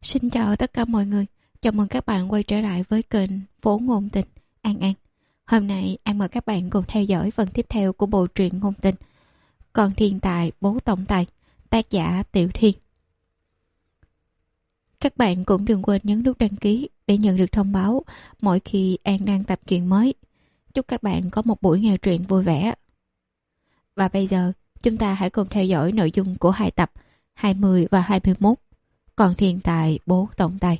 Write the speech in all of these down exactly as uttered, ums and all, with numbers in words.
Xin chào tất cả mọi người. Chào mừng các bạn quay trở lại với kênh Phố Ngôn Tình An An. Hôm nay An mời các bạn cùng theo dõi phần tiếp theo của bộ truyện ngôn tình Con Thiên Tài Bố Tổng Tài, tác giả Tiểu Thiên. Các bạn cũng đừng quên nhấn nút đăng ký để nhận được thông báo mỗi khi An đăng tập truyện mới. Chúc các bạn có một buổi nghe truyện vui vẻ. Và bây giờ chúng ta hãy cùng theo dõi nội dung của hai tập hai mươi và hai mươi mốt Con Thiên Tài Bố Tổng Tài.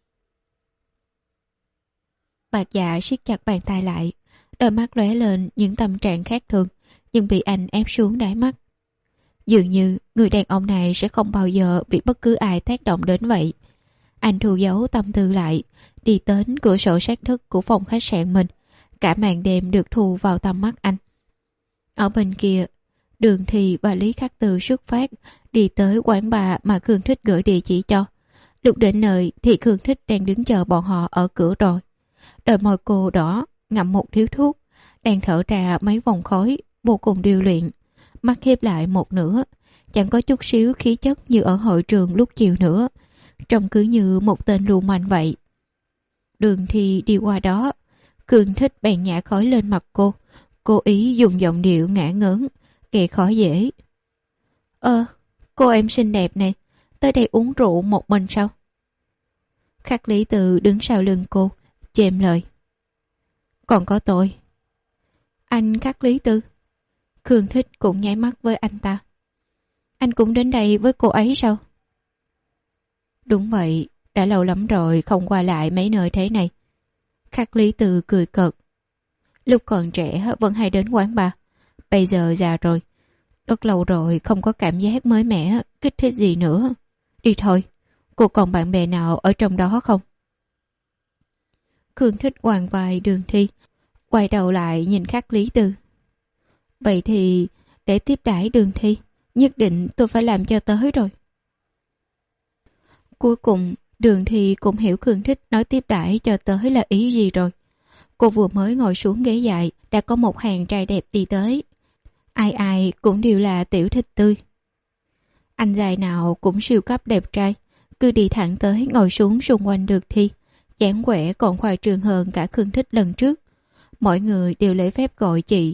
Bạc Dạ siết chặt bàn tay lại, đôi mắt lóe lên những tâm trạng khác thường, nhưng bị anh ép xuống đáy mắt. Dường như người đàn ông này sẽ không bao giờ bị bất cứ ai tác động đến vậy. Anh thu giấu tâm tư lại, đi đến cửa sổ sát thức của phòng khách sạn mình. Cả màn đêm được thu vào tầm mắt anh. Ở bên kia, Đường Thì và Lý Khắc Từ xuất phát, đi tới quán bar mà Khương Thích gửi địa chỉ cho. Lúc đến nơi thì Khương Thích đang đứng chờ bọn họ ở cửa rồi. Đôi môi cô đỏ, ngậm một điếu thuốc, đang thở ra mấy vòng khói, vô cùng điêu luyện. Mắt khép lại một nửa, chẳng có chút xíu khí chất như ở hội trường lúc chiều nữa. Trông cứ như một tên lưu manh vậy. Đường Thì đi qua đó, Khương Thích bèn nhả khói lên mặt cô, cố ý dùng giọng điệu ngả ngớn, kệ khó dễ. Ơ, cô em xinh đẹp này, tới đây uống rượu một mình sao? Khắc Lý Từ đứng sau lưng cô, chêm lời. Còn có tôi. Anh Khắc Lý Tư. Khương Thích cũng nháy mắt với anh ta. Anh cũng đến đây với cô ấy sao? Đúng vậy, đã lâu lắm rồi không qua lại mấy nơi thế này. Khắc Lý Từ cười cợt. Lúc còn trẻ vẫn hay đến quán bar, bây giờ già rồi, rất lâu rồi không có cảm giác mới mẻ, kích thích gì nữa. Đi thôi, cô còn bạn bè nào ở trong đó không? Khương Thích hoàng vai Đường Thi, quay đầu lại nhìn Khắc Lý Tư. Vậy thì để tiếp đãi Đường Thi, nhất định tôi phải làm cho tới rồi. Cuối cùng Đường Thi cũng hiểu Khương Thích nói tiếp đãi cho tới là ý gì rồi. Cô vừa mới ngồi xuống ghế dài, đã có một hàng trai đẹp đi tới. Ai ai cũng đều là tiểu thịt tươi. Anh dài nào cũng siêu cấp đẹp trai, cứ đi thẳng tới ngồi xuống xung quanh Đường Thi, dáng vẻ còn khoa trương hơn cả Khương Thích lần trước. Mọi người đều lễ phép gọi chị.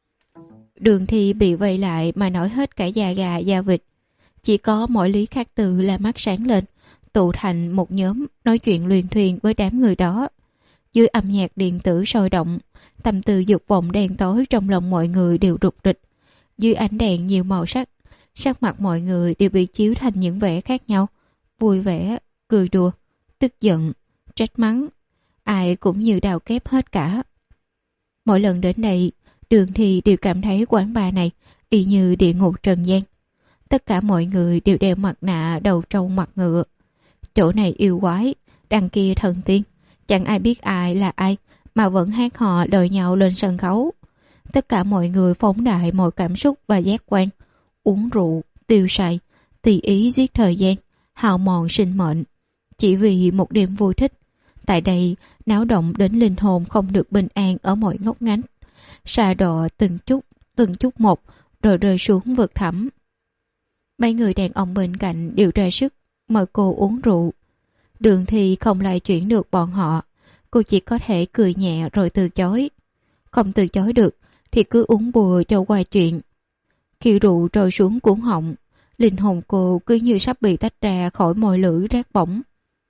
Đường Thi bị vây lại mà nói hết cả da gà da vịt. Chỉ có mỗi Lý Khắc Từ là mắt sáng lên, tụ thành một nhóm nói chuyện luyên thuyên với đám người đó. Dưới âm nhạc điện tử sôi động, tâm tư dục vọng đen tối trong lòng mọi người đều rục rịch. Dưới ánh đèn nhiều màu sắc, sắc mặt mọi người đều bị chiếu thành những vẻ khác nhau. Vui vẻ, cười đùa, tức giận, trách mắng. Ai cũng như đào kép hết cả. Mỗi lần đến đây, Đường Thì đều cảm thấy quán bar này y như địa ngục trần gian. Tất cả mọi người đều đeo mặt nạ đầu trâu mặt ngựa. Chỗ này yêu quái, đằng kia thần tiên. Chẳng ai biết ai là ai mà vẫn hát hò đòi nhau lên sân khấu. Tất cả mọi người phóng đại mọi cảm xúc và giác quan, uống rượu, tiêu xài, tùy ý giết thời gian, hao mòn sinh mệnh, chỉ vì một đêm vui thích. Tại đây náo động đến linh hồn không được bình an ở mọi ngóc ngách, sa đọa từng chút từng chút một rồi rơi xuống vực thẳm. Mấy người đàn ông bên cạnh đều ra sức mời cô uống rượu. Đường Thì không lại chuyển được bọn họ, cô chỉ có thể cười nhẹ rồi từ chối. Không từ chối được thì cứ uống bừa cho qua chuyện. Khi rượu trôi xuống cuốn họng, linh hồn cô cứ như sắp bị tách ra khỏi môi lưỡi rát bỏng.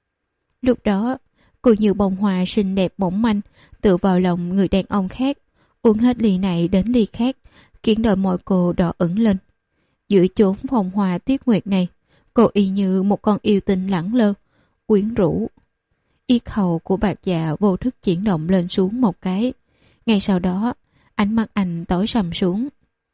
Lúc đó cô như bông hoa xinh đẹp mỏng manh tựa vào lòng người đàn ông khác, uống hết ly này đến ly khác, khiến đôi môi cô đỏ ửng lên. Giữa chốn phong hoa tuyết nguyệt này, cô y như một con yêu tinh lẳng lơ, quyến rũ. Yết hầu của Bạc Dạ vô thức chuyển động lên xuống một cái. Ngay sau đó, ánh mắt anh tối sầm xuống.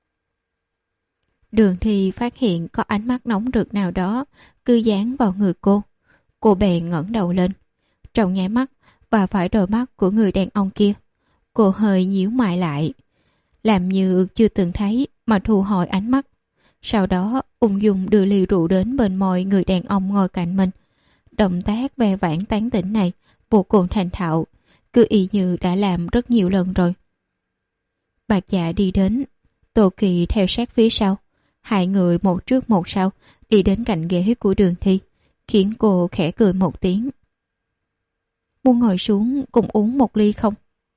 Đường Thi phát hiện có ánh mắt nóng rực nào đó cứ dán vào người cô. Cô bèn ngẩng đầu lên. Trong nháy mắt và phải đôi mắt của người đàn ông kia, cô hơi nhíu mày lại, làm như chưa từng thấy mà thu hồi ánh mắt. Sau đó ung dung đưa ly rượu đến bên môi người đàn ông ngồi cạnh mình. Động tác ve vãn tán tỉnh này vô cùng thành thạo, cứ y như đã làm rất nhiều lần rồi. Bạc Dạ đi đến, Tô Kỳ theo sát phía sau. Hai người một trước một sau đi đến cạnh ghế của Đường Thi, khiến cô khẽ cười một tiếng. Muốn ngồi xuống cùng uống một ly không?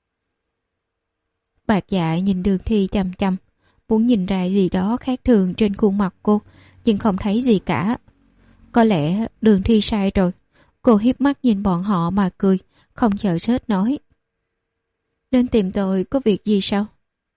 Bạc Dạ nhìn Đường Thi chăm chăm, muốn nhìn ra gì đó khác thường trên khuôn mặt cô, nhưng không thấy gì cả. Có lẽ Đường Thi sai rồi. Cô hiếp mắt nhìn bọn họ mà cười, không chờ sết nói. Đến tìm tôi có việc gì sao?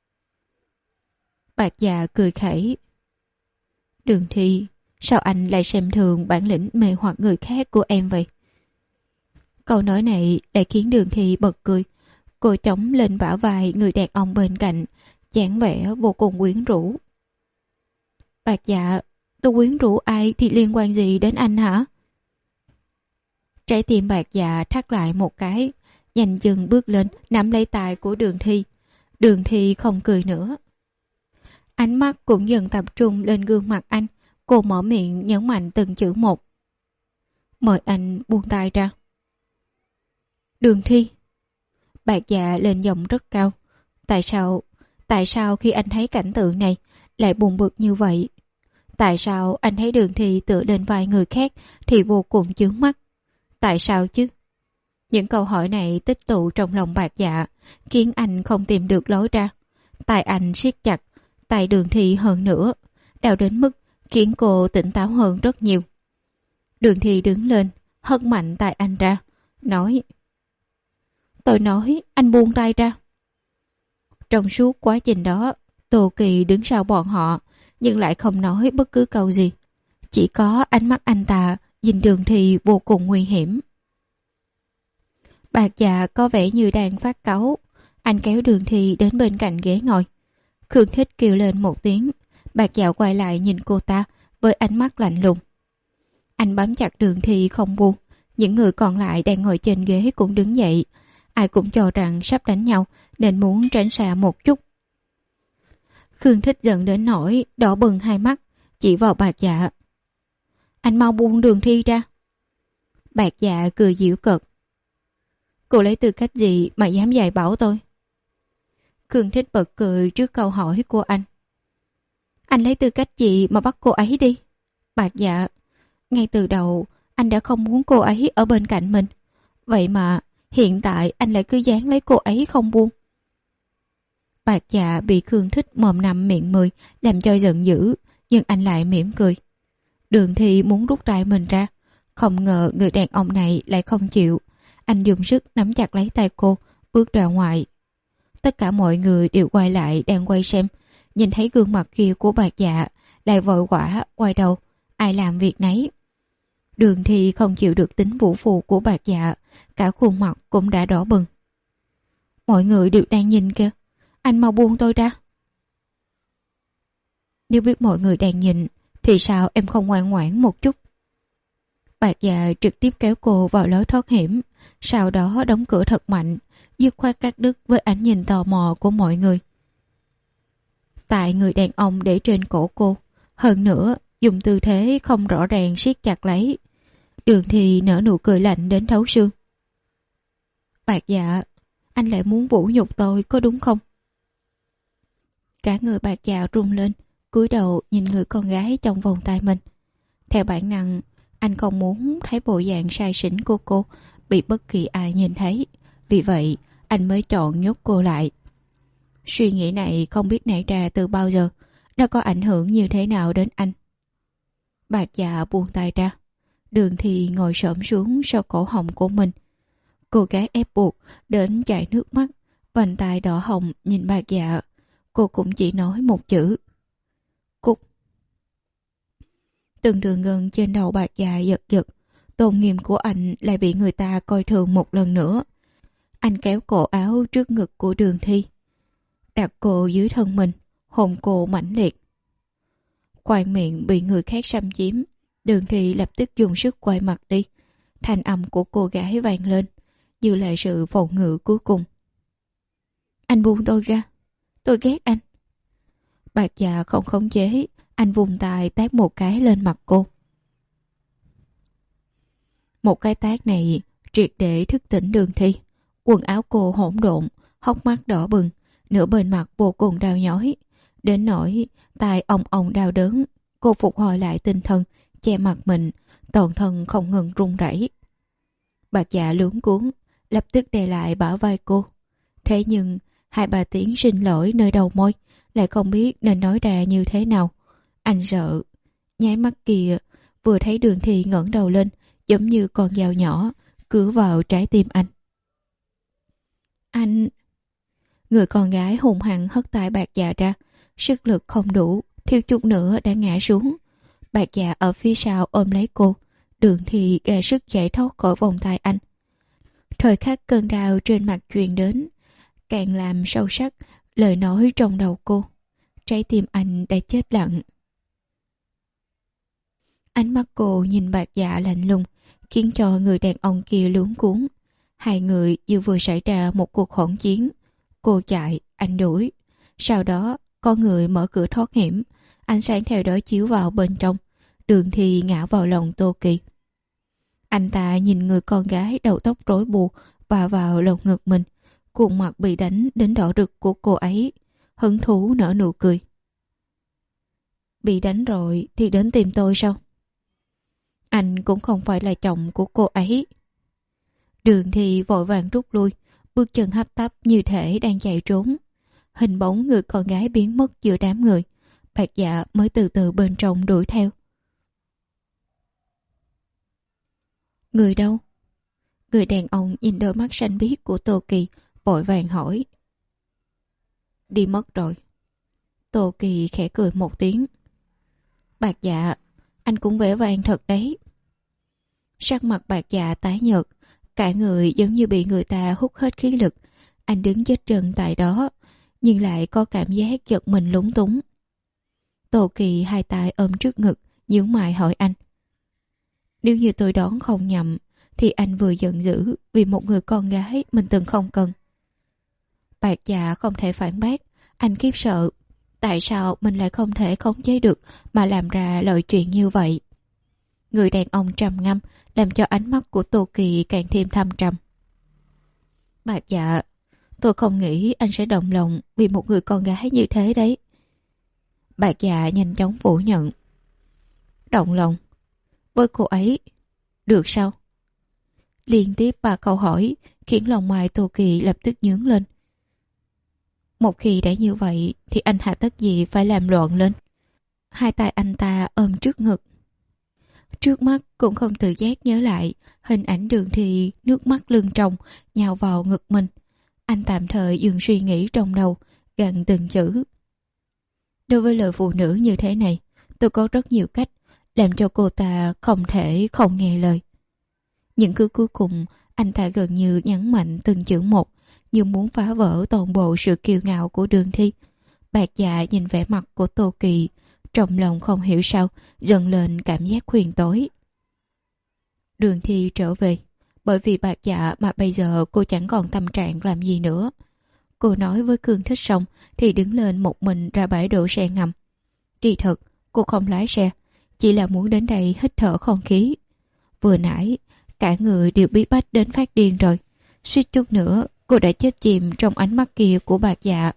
Bạc Dạ cười khẩy. Đường Thi, sao anh lại xem thường bản lĩnh mê hoặc người khác của em vậy? Câu nói này lại khiến Đường Thi bật cười. Cô chống lên bả vai người đàn ông bên cạnh, dáng vẻ vô cùng quyến rũ. Bạc Dạ, tôi quyến rũ ai thì liên quan gì đến anh hả? Trái tim Bạc Dạ thắt lại một cái, nhanh dừng bước lên nắm lấy tay của Đường Thi. Đường Thi không cười nữa. Ánh mắt cũng dần tập trung lên gương mặt anh. Cô mở miệng nhấn mạnh từng chữ một. Mời anh buông tay ra. Đường Thi. Bạc Dạ lên giọng rất cao. Tại sao, tại sao khi anh thấy cảnh tượng này lại buồn bực như vậy? Tại sao anh thấy Đường Thi tựa lên vai người khác thì vô cùng chướng mắt? Tại sao chứ? Những câu hỏi này tích tụ trong lòng Bạc Dạ, khiến anh không tìm được lối ra. Tay anh siết chặt, tay Đường Thi hơn nữa, đau đến mức khiến cô tỉnh táo hơn rất nhiều. Đường Thi đứng lên, hất mạnh tay anh ra, nói: Tôi nói anh buông tay ra. Trong suốt quá trình đó, Tô Kỳ đứng sau bọn họ, nhưng lại không nói bất cứ câu gì. Chỉ có ánh mắt anh ta nhìn Đường Thi vô cùng nguy hiểm. Bạc Dạ có vẻ như đang phát cáu. Anh kéo Đường Thi đến bên cạnh ghế ngồi. Khương Thích kêu lên một tiếng. Bạc Dạ quay lại nhìn cô ta với ánh mắt lạnh lùng. Anh bám chặt Đường Thi không buông. Những người còn lại đang ngồi trên ghế cũng đứng dậy. Ai cũng cho rằng sắp đánh nhau nên muốn tránh xa một chút. Khương Thích giận đến nỗi đỏ bừng hai mắt, chỉ vào Bạc Dạ. Anh mau buông Đường Thi ra. Bạc Dạ cười giễu cợt. Cô lấy tư cách gì mà dám dạy bảo tôi? Khương Thích bật cười trước câu hỏi của anh. Anh lấy tư cách gì mà bắt cô ấy đi? Bạc Dạ, ngay từ đầu anh đã không muốn cô ấy ở bên cạnh mình. Vậy mà hiện tại anh lại cứ dán lấy cô ấy không buông. Bạc Dạ bị Khương Thích mồm năm miệng mười làm cho giận dữ, nhưng anh lại mỉm cười. Đường Thi muốn rút tay mình ra, không ngờ người đàn ông này lại không chịu. Anh dùng sức nắm chặt lấy tay cô, bước ra ngoài. Tất cả mọi người đều quay lại đang quay xem, nhìn thấy gương mặt kia của Bạc Dạ, lại vội vã quay đầu, ai làm việc nấy. Đường Thi không chịu được tính vũ phù của Bạc Dạ, cả khuôn mặt cũng đã đỏ bừng. Mọi người đều đang nhìn kìa, anh mau buông tôi ra. Nếu biết mọi người đang nhìn, thì sao em không ngoan ngoãn một chút? Bạc Dạ trực tiếp kéo cô vào lối thoát hiểm, sau đó đóng cửa thật mạnh, dứt khoát cắt đứt với ánh nhìn tò mò của mọi người. Tại người đàn ông để trên cổ cô, hơn nữa dùng tư thế không rõ ràng siết chặt lấy. Đường Thi nở nụ cười lạnh đến thấu xương. Bạc Dạ, anh lại muốn vũ nhục tôi có đúng không? Cả người Bạc Dạ run lên, cúi đầu nhìn người con gái trong vòng tay mình. Theo bản năng, anh không muốn thấy bộ dạng sai xỉn của cô bị bất kỳ ai nhìn thấy. Vì vậy, anh mới chọn nhốt cô lại. Suy nghĩ này không biết nảy ra từ bao giờ, nó có ảnh hưởng như thế nào đến anh. Bạc Dạ buông tay ra. Đường Thi ngồi xổm xuống sau cổ họng của mình. Cô gái ép buộc đến chảy nước mắt, vành tai đỏ hồng nhìn Bạc Dạ. Cô cũng chỉ nói một chữ: Cút. Từng đường gân trên đầu Bạc Dạ giật giật. Tôn nghiêm của anh lại bị người ta coi thường một lần nữa. Anh kéo cổ áo trước ngực của Đường Thi, đặt cô dưới thân mình, hôn cô mãnh liệt. Khoang miệng bị người khác xâm chiếm, Đường Thi lập tức dùng sức quay mặt đi. Thanh âm của cô gái vang lên, như là sự phòng ngự cuối cùng. Anh buông tôi ra, tôi ghét anh. Bạc Dạ không khống chế, anh vùng tay tát một cái lên mặt cô. Một cái tát này triệt để thức tỉnh Đường Thi. Quần áo cô hỗn độn, hốc mắt đỏ bừng, nửa bên mặt vô cùng đau nhói. Đến nỗi tai ong ong đau đớn. Cô phục hồi lại tinh thần, che mặt mình, toàn thân không ngừng run rẩy. Bạc Dạ luống cuống, lập tức đè lại bả vai cô. Thế nhưng hai ba tiếng xin lỗi nơi đầu môi lại không biết nên nói ra như thế nào. Anh sợ. Nháy mắt kia vừa thấy Đường Thi ngẩng đầu lên, giống như con dao nhỏ cứa vào trái tim anh. Anh... Người con gái hùng hăng hất tay Bạc Dạ ra, sức lực không đủ, thiếu chút nữa đã ngã xuống. Bạc Dạ ở phía sau ôm lấy cô, Đường Thi ra sức giải thoát khỏi vòng tay anh. Thời khắc cơn đau trên mặt truyền đến, càng làm sâu sắc lời nói trong đầu cô. Trái tim anh đã chết lặng. Ánh mắt cô nhìn Bạc Dạ lạnh lùng, khiến cho người đàn ông kia luống cuống. Hai người như vừa xảy ra một cuộc hỗn chiến. Cô chạy, anh đuổi. Sau đó, có người mở cửa thoát hiểm. Ánh sáng theo đó chiếu vào bên trong. Đường Thi ngã vào lòng Tô Kỳ. Anh ta nhìn người con gái đầu tóc rối bù và vào lồng ngực mình. Khuôn mặt bị đánh đến đỏ rực của cô ấy. Hứng thú nở nụ cười. Bị đánh rồi thì đến tìm tôi sao? Anh cũng không phải là chồng của cô ấy. Đường Thi vội vàng rút lui, bước chân hấp tấp như thể đang chạy trốn. Hình bóng người con gái biến mất giữa đám người. Bạc Dạ mới từ từ bên trong đuổi theo. Người đâu? Người đàn ông nhìn đôi mắt xanh biếc của Tô Kỳ, vội vàng hỏi. Đi mất rồi. Tô Kỳ khẽ cười một tiếng. Bạc Dạ, anh cũng vẻ vang thật đấy. Sắc mặt Bạc Dạ tái nhợt, cả người giống như bị người ta hút hết khí lực. Anh đứng chết chân tại đó, nhưng lại có cảm giác giật mình lúng túng. Tô Kỳ hai tay ôm trước ngực, nhướng mày hỏi anh. Nếu như tôi đoán không nhầm, thì anh vừa giận dữ vì một người con gái mình từng không cần. Bạc Dạ không thể phản bác, anh khiếp sợ. Tại sao mình lại không thể khống chế được mà làm ra loại chuyện như vậy? Người đàn ông trầm ngâm làm cho ánh mắt của Tô Kỳ càng thêm thâm trầm. Bạc Dạ, tôi không nghĩ anh sẽ động lòng vì một người con gái như thế đấy. Bạc Dạ nhanh chóng phủ nhận. Động lòng? Với cô ấy? Được sao? Liên tiếp ba câu hỏi khiến lòng mày Tô Kỳ lập tức nhướng lên. Một khi đã như vậy thì anh hà tất gì phải làm loạn lên. Hai tay anh ta ôm trước ngực. Trước mắt cũng không tự giác nhớ lại hình ảnh Đường Thi nước mắt lưng tròng nhào vào ngực mình. Anh tạm thời dừng suy nghĩ trong đầu, gằn từng chữ. Đối với lời phụ nữ như thế này, tôi có rất nhiều cách làm cho cô ta không thể không nghe lời. Những cứ cuối cùng, anh ta gần như nhấn mạnh từng chữ một, như muốn phá vỡ toàn bộ sự kiêu ngạo của Đường Thi. Bạc Dạ nhìn vẻ mặt của Tô Kỳ, trong lòng không hiểu sao dần lên cảm giác khuyên tối. Đường Thi trở về, bởi vì Bạc Dạ mà bây giờ cô chẳng còn tâm trạng làm gì nữa. Cô nói với Cương Thích xong thì đứng lên một mình ra bãi đổ xe ngầm. Kỳ thực, cô không lái xe, chỉ là muốn đến đây hít thở không khí. Vừa nãy, cả người đều bí bách đến phát điên rồi. Suýt chút nữa, cô đã chết chìm trong ánh mắt kia của Bạc Dạ.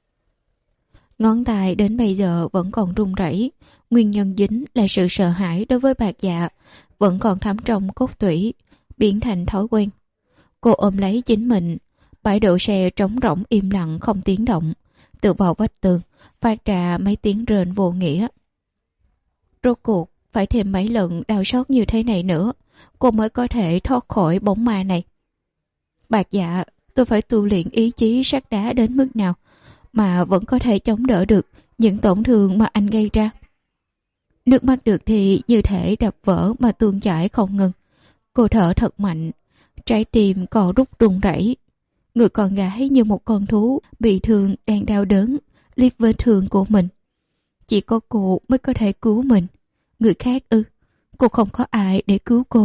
Ngón tay đến bây giờ vẫn còn run rẩy. Nguyên nhân chính là sự sợ hãi đối với Bạc Dạ vẫn còn thấm trong cốt tủy, biến thành thói quen. Cô ôm lấy chính mình. Bãi đậu xe trống rỗng im lặng không tiếng động. Tựa vào vách tường phát ra mấy tiếng rền vô nghĩa. Rốt cuộc phải thêm mấy lần đau xót như thế này nữa, cô mới có thể thoát khỏi bóng ma này. Bạc Dạ, tôi phải tu luyện ý chí sắt đá đến mức nào mà vẫn có thể chống đỡ được những tổn thương mà anh gây ra. Nước mắt được thì như thể đập vỡ mà tuôn chảy không ngừng. Cô thở thật mạnh, trái tim co rút run rẩy. Người con gái như một con thú bị thương đang đau đớn liếc vết thương của mình. Chỉ có cô mới có thể cứu mình. Người khác ư? Cô không có ai để cứu cô.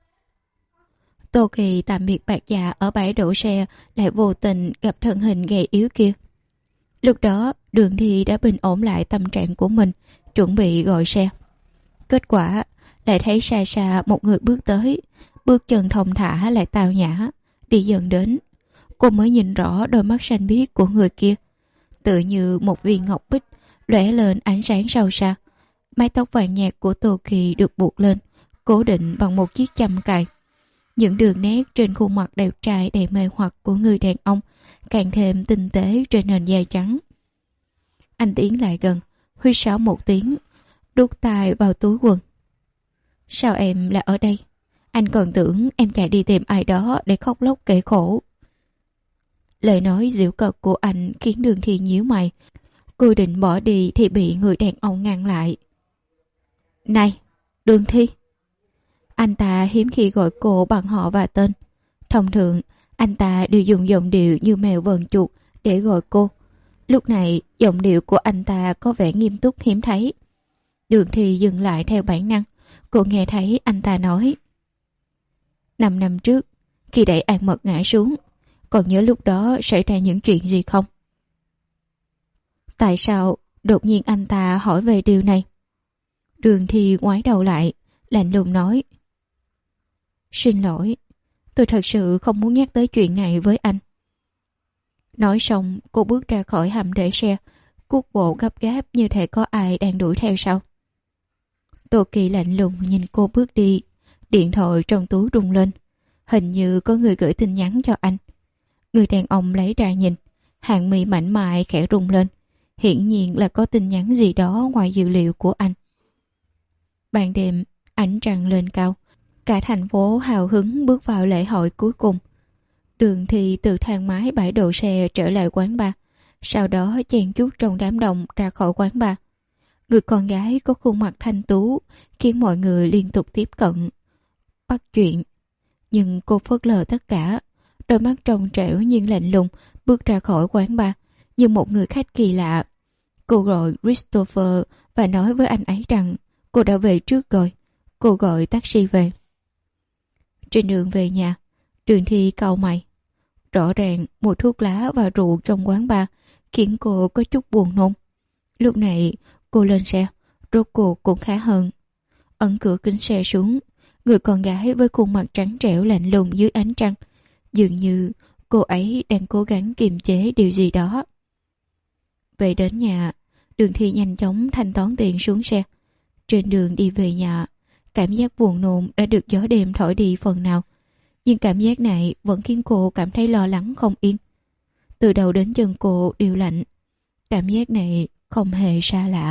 Tô Kỳ tạm biệt Bạc Dạ ở bãi đổ xe, lại vô tình gặp thân hình gầy yếu kia. Lúc đó Đường Thi đã bình ổn lại tâm trạng của mình, chuẩn bị gọi xe. Kết quả lại thấy xa xa một người bước tới, bước chân thong thả lại tao nhã, đi dần đến. Cô mới nhìn rõ đôi mắt xanh biếc của người kia, tựa như một viên ngọc bích lóe lên ánh sáng sâu xa. Mái tóc vàng nhạt của Tô Kỳ được buộc lên, cố định bằng một chiếc châm cài. Những đường nét trên khuôn mặt đẹp trai đầy mê hoặc của người đàn ông càng thêm tinh tế trên nền da trắng. Anh tiến lại gần, huýt sáo một tiếng, đút tai vào túi quần. Sao em là ở đây? Anh còn tưởng em chạy đi tìm ai đó để khóc lóc kể khổ. Lời nói giễu cợt của anh khiến Đường Thi nhíu mày. Cô định bỏ đi thì bị người đàn ông ngăn lại. Này, Đường Thi. Anh ta hiếm khi gọi cô bằng họ và tên. Thông thường, anh ta đều dùng giọng điệu như mèo vờn chuột để gọi cô. Lúc này, giọng điệu của anh ta có vẻ nghiêm túc hiếm thấy. Đường Thi dừng lại theo bản năng. Cô nghe thấy anh ta nói: Năm năm trước, khi đẩy An Mật ngã xuống, còn nhớ lúc đó xảy ra những chuyện gì không? Tại sao đột nhiên anh ta hỏi về điều này? Đường Thi ngoái đầu lại, lạnh lùng nói: Xin lỗi, tôi thật sự không muốn nhắc tới chuyện này với anh. Nói xong, cô bước ra khỏi hầm để xe, cuốc bộ gấp gáp như thể có ai đang đuổi theo sau. Tô Kỳ lạnh lùng nhìn cô bước đi, điện thoại trong túi rung lên. Hình như có người gửi tin nhắn cho anh. Người đàn ông lấy ra nhìn, hàng mi mảnh mai khẽ rung lên. Hiển nhiên là có tin nhắn gì đó ngoài dữ liệu của anh. Ban đêm, ánh trăng lên cao. Cả thành phố hào hứng bước vào lễ hội cuối cùng. Đường Thi từ thang máy bãi đổ xe trở lại quán bar. Sau đó chen chúc trong đám đông ra khỏi quán bar. Người con gái có khuôn mặt thanh tú khiến mọi người liên tục tiếp cận, bắt chuyện. Nhưng cô phớt lờ tất cả. Đôi mắt trong trẻo nhưng lạnh lùng bước ra khỏi quán bar như một người khách kỳ lạ. Cô gọi Christopher và nói với anh ấy rằng cô đã về trước rồi. Cô gọi taxi về. Trên đường về nhà, Đường Thi cau mày. Rõ ràng mùi thuốc lá và rượu trong quán bar khiến cô có chút buồn nôn. Lúc này cô lên xe, rốt cuộc cũng khá hơn. Ấn cửa kính xe xuống, người con gái với khuôn mặt trắng trẻo lạnh lùng dưới ánh trăng. Dường như cô ấy đang cố gắng kiềm chế điều gì đó. Về đến nhà, Đường Thi nhanh chóng thanh toán tiền xuống xe. Trên đường đi về nhà, cảm giác buồn nôn đã được gió đêm thổi đi phần nào. Nhưng cảm giác này vẫn khiến cô cảm thấy lo lắng không yên. Từ đầu đến chân cô đều lạnh. Cảm giác này không hề xa lạ.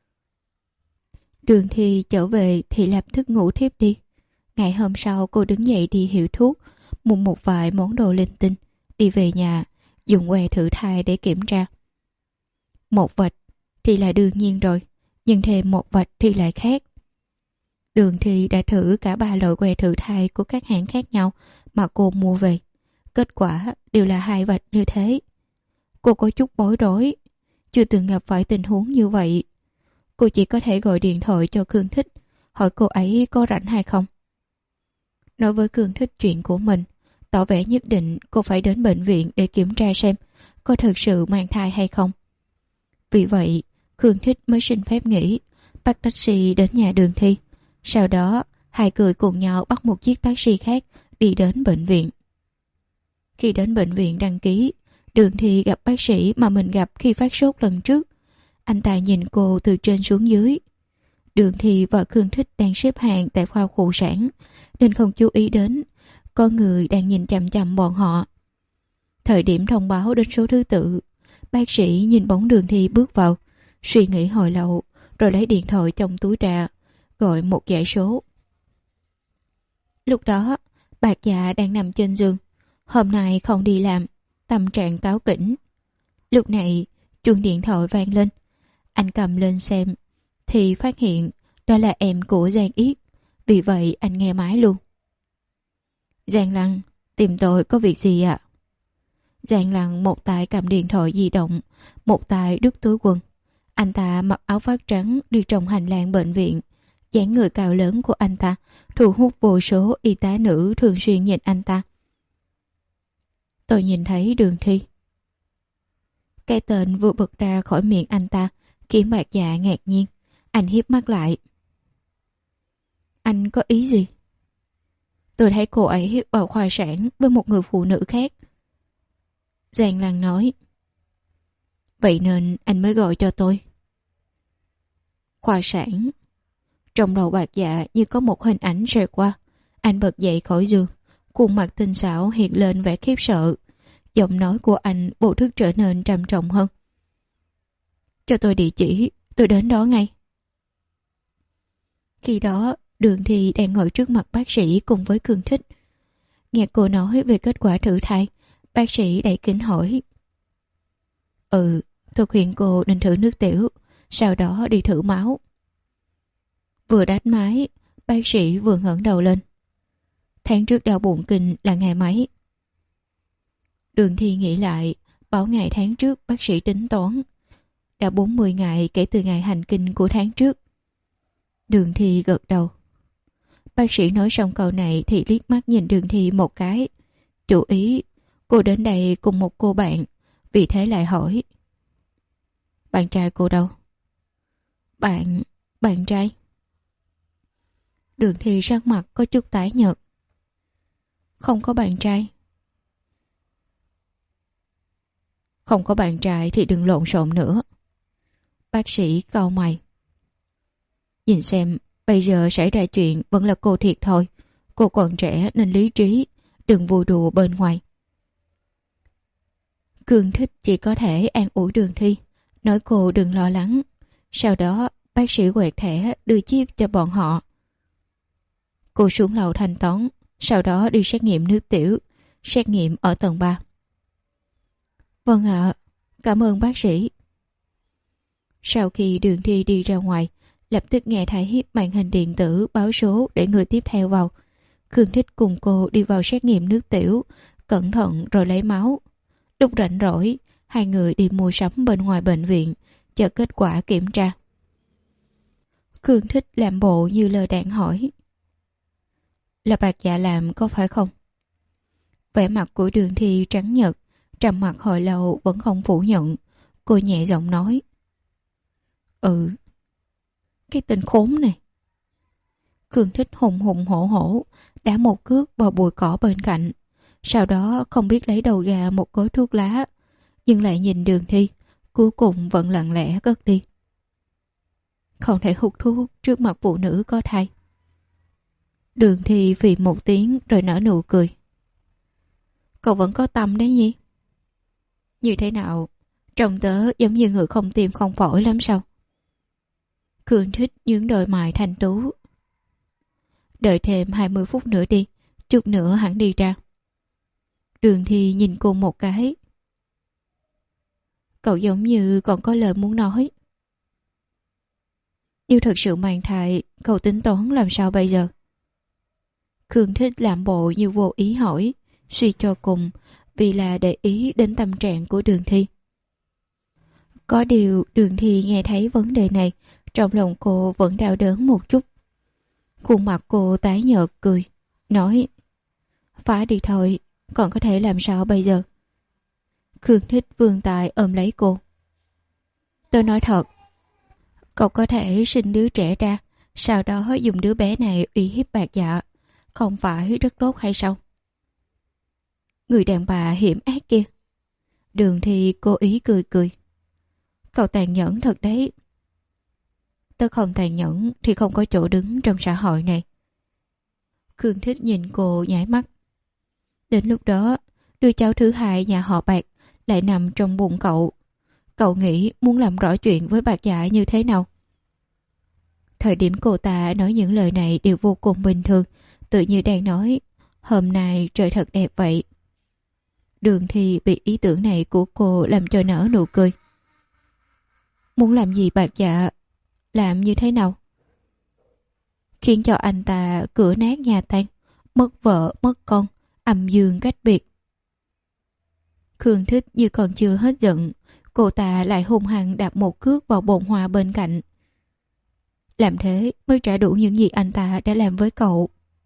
Đường Thi trở về thì lập tức ngủ thiếp đi. Ngày hôm sau cô đứng dậy đi hiệu thuốc, mua một vài món đồ linh tinh, đi về nhà, dùng que thử thai để kiểm tra. Một vạch thì là đương nhiên rồi, nhưng thêm một vạch thì lại khác. Đường Thi đã thử cả ba loại que thử thai của các hãng khác nhau mà cô mua về. Kết quả đều là hai vạch như thế. Cô có chút bối rối, chưa từng gặp phải tình huống như vậy. Cô chỉ có thể gọi điện thoại cho Khương Thích, hỏi cô ấy có rảnh hay không. Nói với Khương Thích chuyện của mình, tỏ vẻ nhất định cô phải đến bệnh viện để kiểm tra xem có thực sự mang thai hay không. Vì vậy, Khương Thích mới xin phép nghỉ, bắt taxi đến nhà Đường Thi. Sau đó, hai người cùng nhau bắt một chiếc taxi khác đi đến bệnh viện. Khi đến bệnh viện đăng ký, Đường Thi gặp bác sĩ mà mình gặp khi phát sốt lần trước. Anh ta nhìn cô từ trên xuống dưới. Đường Thi và Khương Thích đang xếp hàng tại khoa phụ sản, nên không chú ý đến có người đang nhìn chằm chằm bọn họ. Thời điểm thông báo đến số thứ tự, bác sĩ nhìn bóng Đường Thi bước vào, suy nghĩ hồi lâu, rồi lấy điện thoại trong túi ra, gọi một dãy số. Lúc đó, bà già đang nằm trên giường. Hôm nay không đi làm, tâm trạng cáu kỉnh. Lúc này, chuông điện thoại vang lên. Anh cầm lên xem, thì phát hiện đó là em của Giang Yết. Vì vậy anh nghe máy luôn. Giang Lăng, tìm tôi có việc gì ạ? À? Giang Lăng một tay cầm điện thoại di động, một tay đút túi quần. Anh ta mặc áo vest trắng đi trong hành lang bệnh viện. Dáng người cao lớn của anh ta thu hút vô số y tá nữ thường xuyên nhìn anh ta. Tôi nhìn thấy Đường Thi. Cái tên vừa bật ra khỏi miệng anh ta khiến bạc dạ ngạc nhiên. Anh hiếp mắt lại. Anh có ý gì? Tôi thấy cô ấy vào khoa sản với một người phụ nữ khác. Giang Lăng nói. Vậy nên anh mới gọi cho tôi. Khoa sản. Trong đầu Bạc Dạ như có một hình ảnh rời qua. Anh bật dậy khỏi giường, khuôn mặt tinh xảo hiện lên vẻ khiếp sợ. Giọng nói của anh vô thức trở nên trầm trọng hơn. Cho tôi địa chỉ, tôi đến đó ngay. Khi đó, Đường Thi đang ngồi trước mặt bác sĩ cùng với Cường Thích. Nghe cô nói về kết quả thử thai, bác sĩ đầy kính hỏi. Ừ, tôi khuyên cô nên thử nước tiểu, sau đó đi thử máu. Vừa đát máy, bác sĩ vừa ngẩng đầu lên. Tháng trước đau bụng kinh là ngày mấy? Đường Thi nghĩ lại, báo ngày tháng trước bác sĩ tính toán. Đã bốn mươi ngày kể từ ngày hành kinh của tháng trước. Đường Thi gật đầu. Bác sĩ nói xong câu này thì liếc mắt nhìn Đường Thi một cái. Chú ý, cô đến đây cùng một cô bạn, vì thế lại hỏi. Bạn trai cô đâu? Bạn... bạn trai? Đường Thi sắc mặt có chút tái nhợt. Không có bạn trai. Không có bạn trai thì đừng lộn xộn nữa. Bác sĩ cau mày. Nhìn xem, bây giờ xảy ra chuyện vẫn là cô thiệt thôi. Cô còn trẻ nên lý trí, đừng vui đùa bên ngoài. Cường Thích chỉ có thể an ủi Đường Thi, nói cô đừng lo lắng. Sau đó, bác sĩ quẹt thẻ đưa chip cho bọn họ. Cô xuống lầu thanh toán, sau đó đi xét nghiệm nước tiểu, xét nghiệm ở tầng ba. Vâng ạ, cảm ơn bác sĩ. Sau khi Đường Thi đi ra ngoài, lập tức nghe thấy màn hình điện tử báo số để người tiếp theo vào. Khương Thích cùng cô đi vào xét nghiệm nước tiểu, cẩn thận rồi lấy máu. Lúc rảnh rỗi, hai người đi mua sắm bên ngoài bệnh viện, chờ kết quả kiểm tra. Khương Thích làm bộ như lơ đãng hỏi. Là Bạc Dạ làm có phải không? Vẻ mặt của Đường Thi trắng nhợt, trầm mặt hồi lâu vẫn không phủ nhận. Cô nhẹ giọng nói. Ừ. Cái tên khốn này. Khương Thích hùng hùng hổ hổ đá một cước vào bụi cỏ bên cạnh. Sau đó không biết lấy đầu ra một gói thuốc lá, nhưng lại nhìn Đường Thi, cuối cùng vẫn lặng lẽ cất đi. Không thể hút thuốc trước mặt phụ nữ có thai. Đường Thi phì một tiếng rồi nở nụ cười. Cậu vẫn có tâm đấy nhỉ? Như thế nào? Trông tớ giống như người không tim không phổi lắm sao? Khương Thích nhướng đôi mày thanh tú. Đợi thêm hai mươi phút nữa đi, chút nữa hẳn đi ra. Đường Thi nhìn cô một cái. Cậu giống như còn có lời muốn nói. Nếu thật sự mang thai, cậu tính toán làm sao bây giờ? Khương Thích làm bộ như vô ý hỏi, suy cho cùng vì là để ý đến tâm trạng của Đường Thi. Có điều Đường Thi nghe thấy vấn đề này, trong lòng cô vẫn đau đớn một chút. Khuôn mặt cô tái nhợt cười, nói. Phá đi thôi, còn có thể làm sao bây giờ? Khương Thích vươn tay ôm lấy cô. Tôi nói thật, cậu có thể sinh đứa trẻ ra, sau đó dùng đứa bé này uy hiếp Bạc Dạ, không phải rất tốt hay sao? Người đàn bà hiểm ác kia. Đường Thi cố ý cười cười. Cậu tàn nhẫn thật đấy. Tớ không tàn nhẫn thì không có chỗ đứng trong xã hội này. Khương Thích nhìn cô nháy mắt. Đến lúc đó, đứa cháu thứ hai nhà họ Bạc lại nằm trong bụng cậu. Cậu nghĩ muốn làm rõ chuyện với Bạc Dạ như thế nào? Thời điểm cô ta nói những lời này đều vô cùng bình thường, tự như đang nói, hôm nay trời thật đẹp vậy. Đường Thi bị ý tưởng này của cô làm cho nở nụ cười. Muốn làm gì Bạc Dạ? Làm như thế nào? Khiến cho anh ta cửa nát nhà tan, mất vợ, mất con, âm dương cách biệt. Khương Thích như còn chưa hết giận, cô ta lại hung hăng đạp một cước vào bồn hoa bên cạnh. Làm thế mới trả đủ những gì anh ta đã làm với cậu.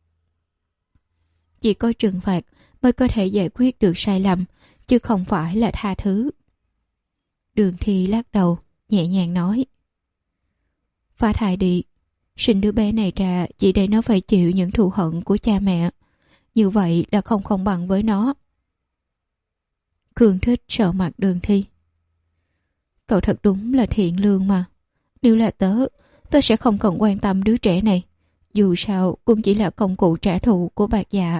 Chỉ có trừng phạt mới có thể giải quyết được sai lầm, chứ không phải là tha thứ. Đường Thi lắc đầu, nhẹ nhàng nói. Phá thai đi, sinh đứa bé này ra chỉ để nó phải chịu những thù hận của cha mẹ. Như vậy là không công bằng với nó. Khương Thích sợ mặt Đường Thi. Cậu thật đúng là thiện lương mà. Nếu là tớ, Tớ sẽ không cần quan tâm đứa trẻ này. Dù sao cũng chỉ là công cụ trả thù của Bạc Dạ.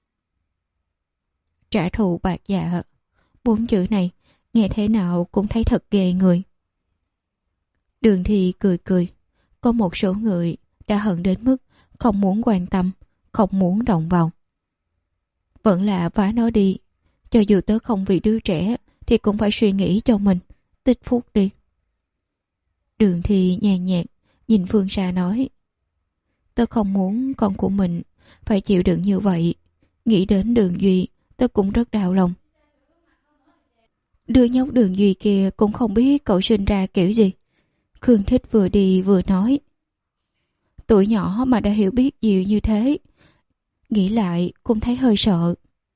Trả thù Bạc Dạ. Bốn chữ này nghe thế nào cũng thấy thật ghê người. Đường Thi cười cười. Có một số người đã hận đến mức không muốn quan tâm, không muốn động vào. Vẫn là phá nó đi. Cho dù tớ không vì đứa trẻ thì cũng phải suy nghĩ cho mình. Tích phúc đi. Đường Thi nhàn nhạt nhìn phương xa nói: Tớ không muốn con của mình phải chịu đựng như vậy. Nghĩ đến Đường Duy, tớ cũng rất đau lòng. Đứa nhóc Đường Duy kia cũng không biết cậu sinh ra kiểu gì. Khương Thích vừa đi vừa nói: Tuổi nhỏ mà đã hiểu biết nhiều như thế, nghĩ lại cũng thấy hơi sợ.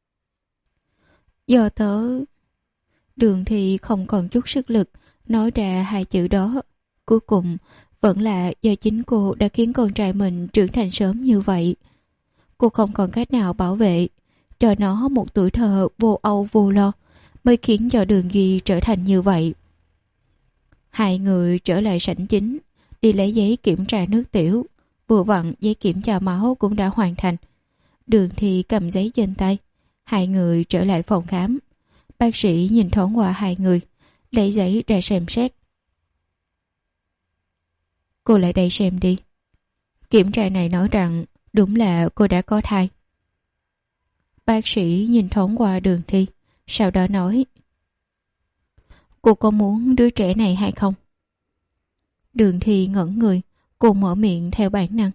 Do tớ... Đường Thi không còn chút sức lực nói ra hai chữ đó. Cuối cùng vẫn là do chính cô đã khiến con trai mình trưởng thành sớm như vậy. Cô không còn cách nào bảo vệ cho nó một tuổi thơ vô âu vô lo, mới khiến cho Đường Duy trở thành như vậy. Hai người trở lại sảnh chính, đi lấy giấy kiểm tra nước tiểu. Vừa vặn giấy kiểm tra máu cũng đã hoàn thành. Đường Thi cầm giấy trên tay. Hai người trở lại phòng khám. Bác sĩ nhìn thoáng qua hai người, lấy giấy ra xem xét. Cô lại đây xem đi. Kiểm tra này nói rằng đúng là cô đã có thai. Bác sĩ nhìn thoáng qua Đường Thi, sau đó nói: Cô có muốn đứa trẻ này hay không? Đường Thi ngẩn người, cô mở miệng theo bản năng: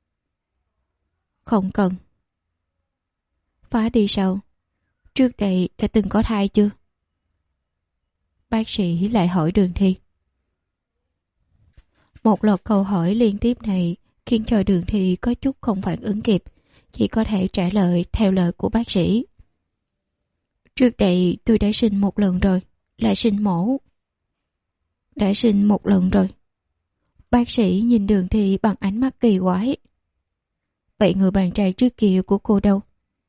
Không cần. Phá đi sao? Trước đây đã từng có thai chưa? Bác sĩ lại hỏi Đường Thi. Một loạt câu hỏi liên tiếp này khiến cho Đường Thi có chút không phản ứng kịp, chỉ có thể trả lời theo lời của bác sĩ. Trước đây tôi đã sinh một lần rồi, lại sinh mổ. Đã sinh một lần rồi. Bác sĩ nhìn Đường Thi bằng ánh mắt kỳ quái. Vậy người bạn trai trước kia của cô đâu?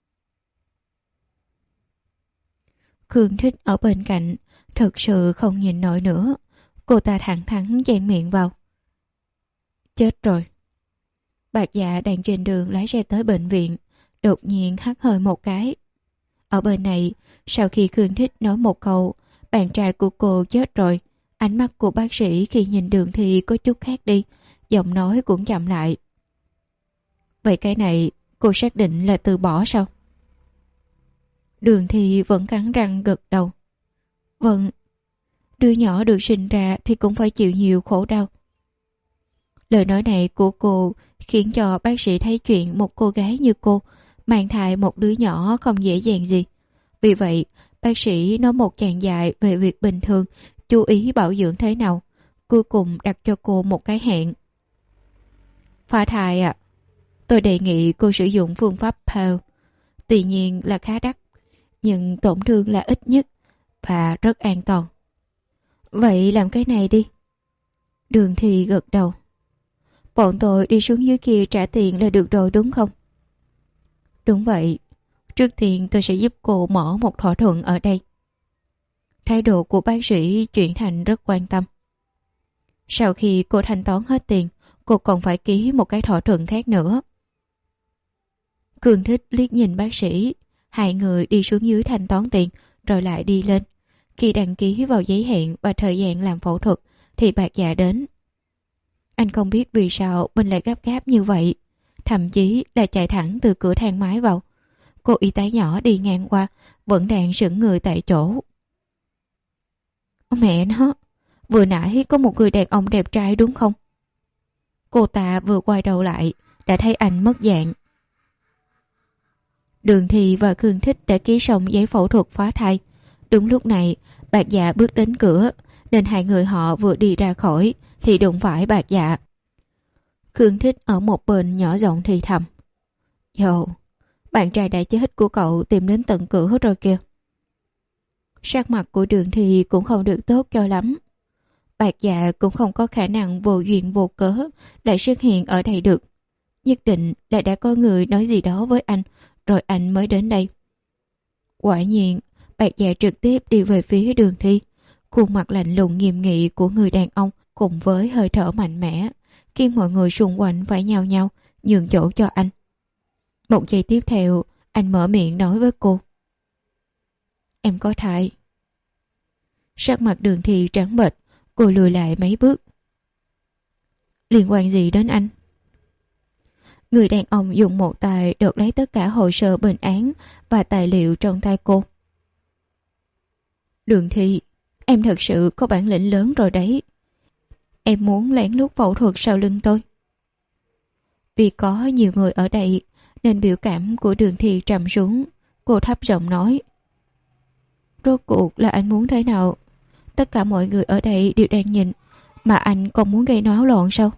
Khương Thích ở bên cạnh thật sự không nhìn nổi nữa. Cô ta thẳng thắn chen miệng vào: Chết rồi. Bạc Dạ đang trên đường lái xe tới bệnh viện, đột nhiên hắt hơi một cái. Ở bên này, sau khi Khương Thích nói một câu bạn trai của cô chết rồi, ánh mắt của bác sĩ khi nhìn Đường Thi có chút khác đi, giọng nói cũng chậm lại. Vậy cái này cô xác định là từ bỏ sao? Đường Thi vẫn cắn răng gật đầu. Vâng, đứa nhỏ được sinh ra thì cũng phải chịu nhiều khổ đau. Lời nói này của cô khiến cho bác sĩ thấy chuyện một cô gái như cô mang thai một đứa nhỏ không dễ dàng gì. Vì vậy, bác sĩ nói một chàng dài về việc bình thường chú ý bảo dưỡng thế nào, cuối cùng đặt cho cô một cái hẹn. Phá thai ạ. À, tôi đề nghị cô sử dụng phương pháp pê e lờ. Tuy nhiên là khá đắt, nhưng tổn thương là ít nhất và rất an toàn. Vậy làm cái này đi. Đường Thi gật đầu. Bọn tôi đi xuống dưới kia trả tiền là được rồi đúng không? Đúng vậy. Trước tiên tôi sẽ giúp cô mở một thỏa thuận ở đây. Thái độ của bác sĩ chuyển thành rất quan tâm. Sau khi cô thanh toán hết tiền, cô còn phải ký một cái thỏa thuận khác nữa. Khương Thích liếc nhìn bác sĩ. Hai người đi xuống dưới thanh toán tiền rồi lại đi lên. Khi đăng ký vào giấy hẹn và thời gian làm phẫu thuật thì Bạc Dạ đến. Anh không biết vì sao mình lại gấp gáp như vậy, thậm chí là chạy thẳng từ cửa thang máy vào. Cô y tá nhỏ đi ngang qua vẫn đang sững người tại chỗ. Mẹ nó, vừa nãy có một người đàn ông đẹp trai đúng không? Cô ta vừa quay đầu lại đã thấy anh mất dạng. Đường Thi và Khương Thích đã ký xong giấy phẫu thuật phá thai. Đúng lúc này Bạc Dạ bước đến cửa, nên hai người họ vừa đi ra khỏi thì đụng phải Bạc Dạ. Khương Thích ở một bên nhỏ giọng thì thầm: Dồ, bạn trai đã chết của cậu tìm đến tận cửa rồi kìa. Sắc mặt của Đường Thi cũng không được tốt cho lắm. Bạc Dạ cũng không có khả năng vô duyên vô cớ lại xuất hiện ở đây được. Nhất định là đã có người nói gì đó với anh, rồi anh mới đến đây. Quả nhiên, Bạc Dạ trực tiếp đi về phía Đường Thi. Khuôn mặt lạnh lùng nghiêm nghị của người đàn ông cùng với hơi thở mạnh mẽ khiến mọi người xung quanh phải nhao nhao nhường chỗ cho anh. Một giây tiếp theo, anh mở miệng nói với cô. Em có thai. Sắc mặt Đường Thi trắng bệch, cô lùi lại mấy bước. Liên quan gì đến anh? Người đàn ông dùng một tay đợt lấy tất cả hồ sơ bệnh án và tài liệu trong tay cô. Đường Thi, em thật sự có bản lĩnh lớn rồi đấy. Em muốn lén lút phẫu thuật sau lưng tôi. Vì có nhiều người ở đây nên biểu cảm của Đường Thi trầm xuống. Cô thấp giọng nói. Rốt cuộc là anh muốn thế nào? Tất cả mọi người ở đây đều đang nhìn, mà anh còn muốn gây náo loạn sao?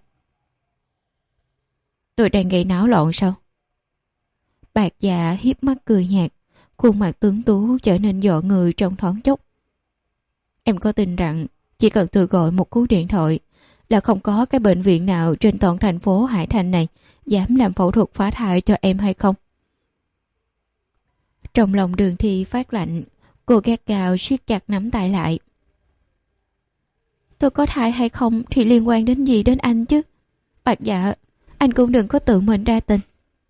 Tôi đang gây náo loạn sao? Bạc Dạ hiếp mắt cười nhạt, khuôn mặt tuấn tú trở nên dọa người trong thoáng chốc. Em có tin rằng chỉ cần tôi gọi một cú điện thoại là không có cái bệnh viện nào trên toàn thành phố Hải Thành này dám làm phẫu thuật phá thai cho em hay không? Trong lòng Đường Thi phát lạnh, cô gắt gao siết chặt nắm tay lại. Tôi có thai hay không thì liên quan đến gì đến anh chứ? Bạc Dạ, anh cũng đừng có tự mình đa tình.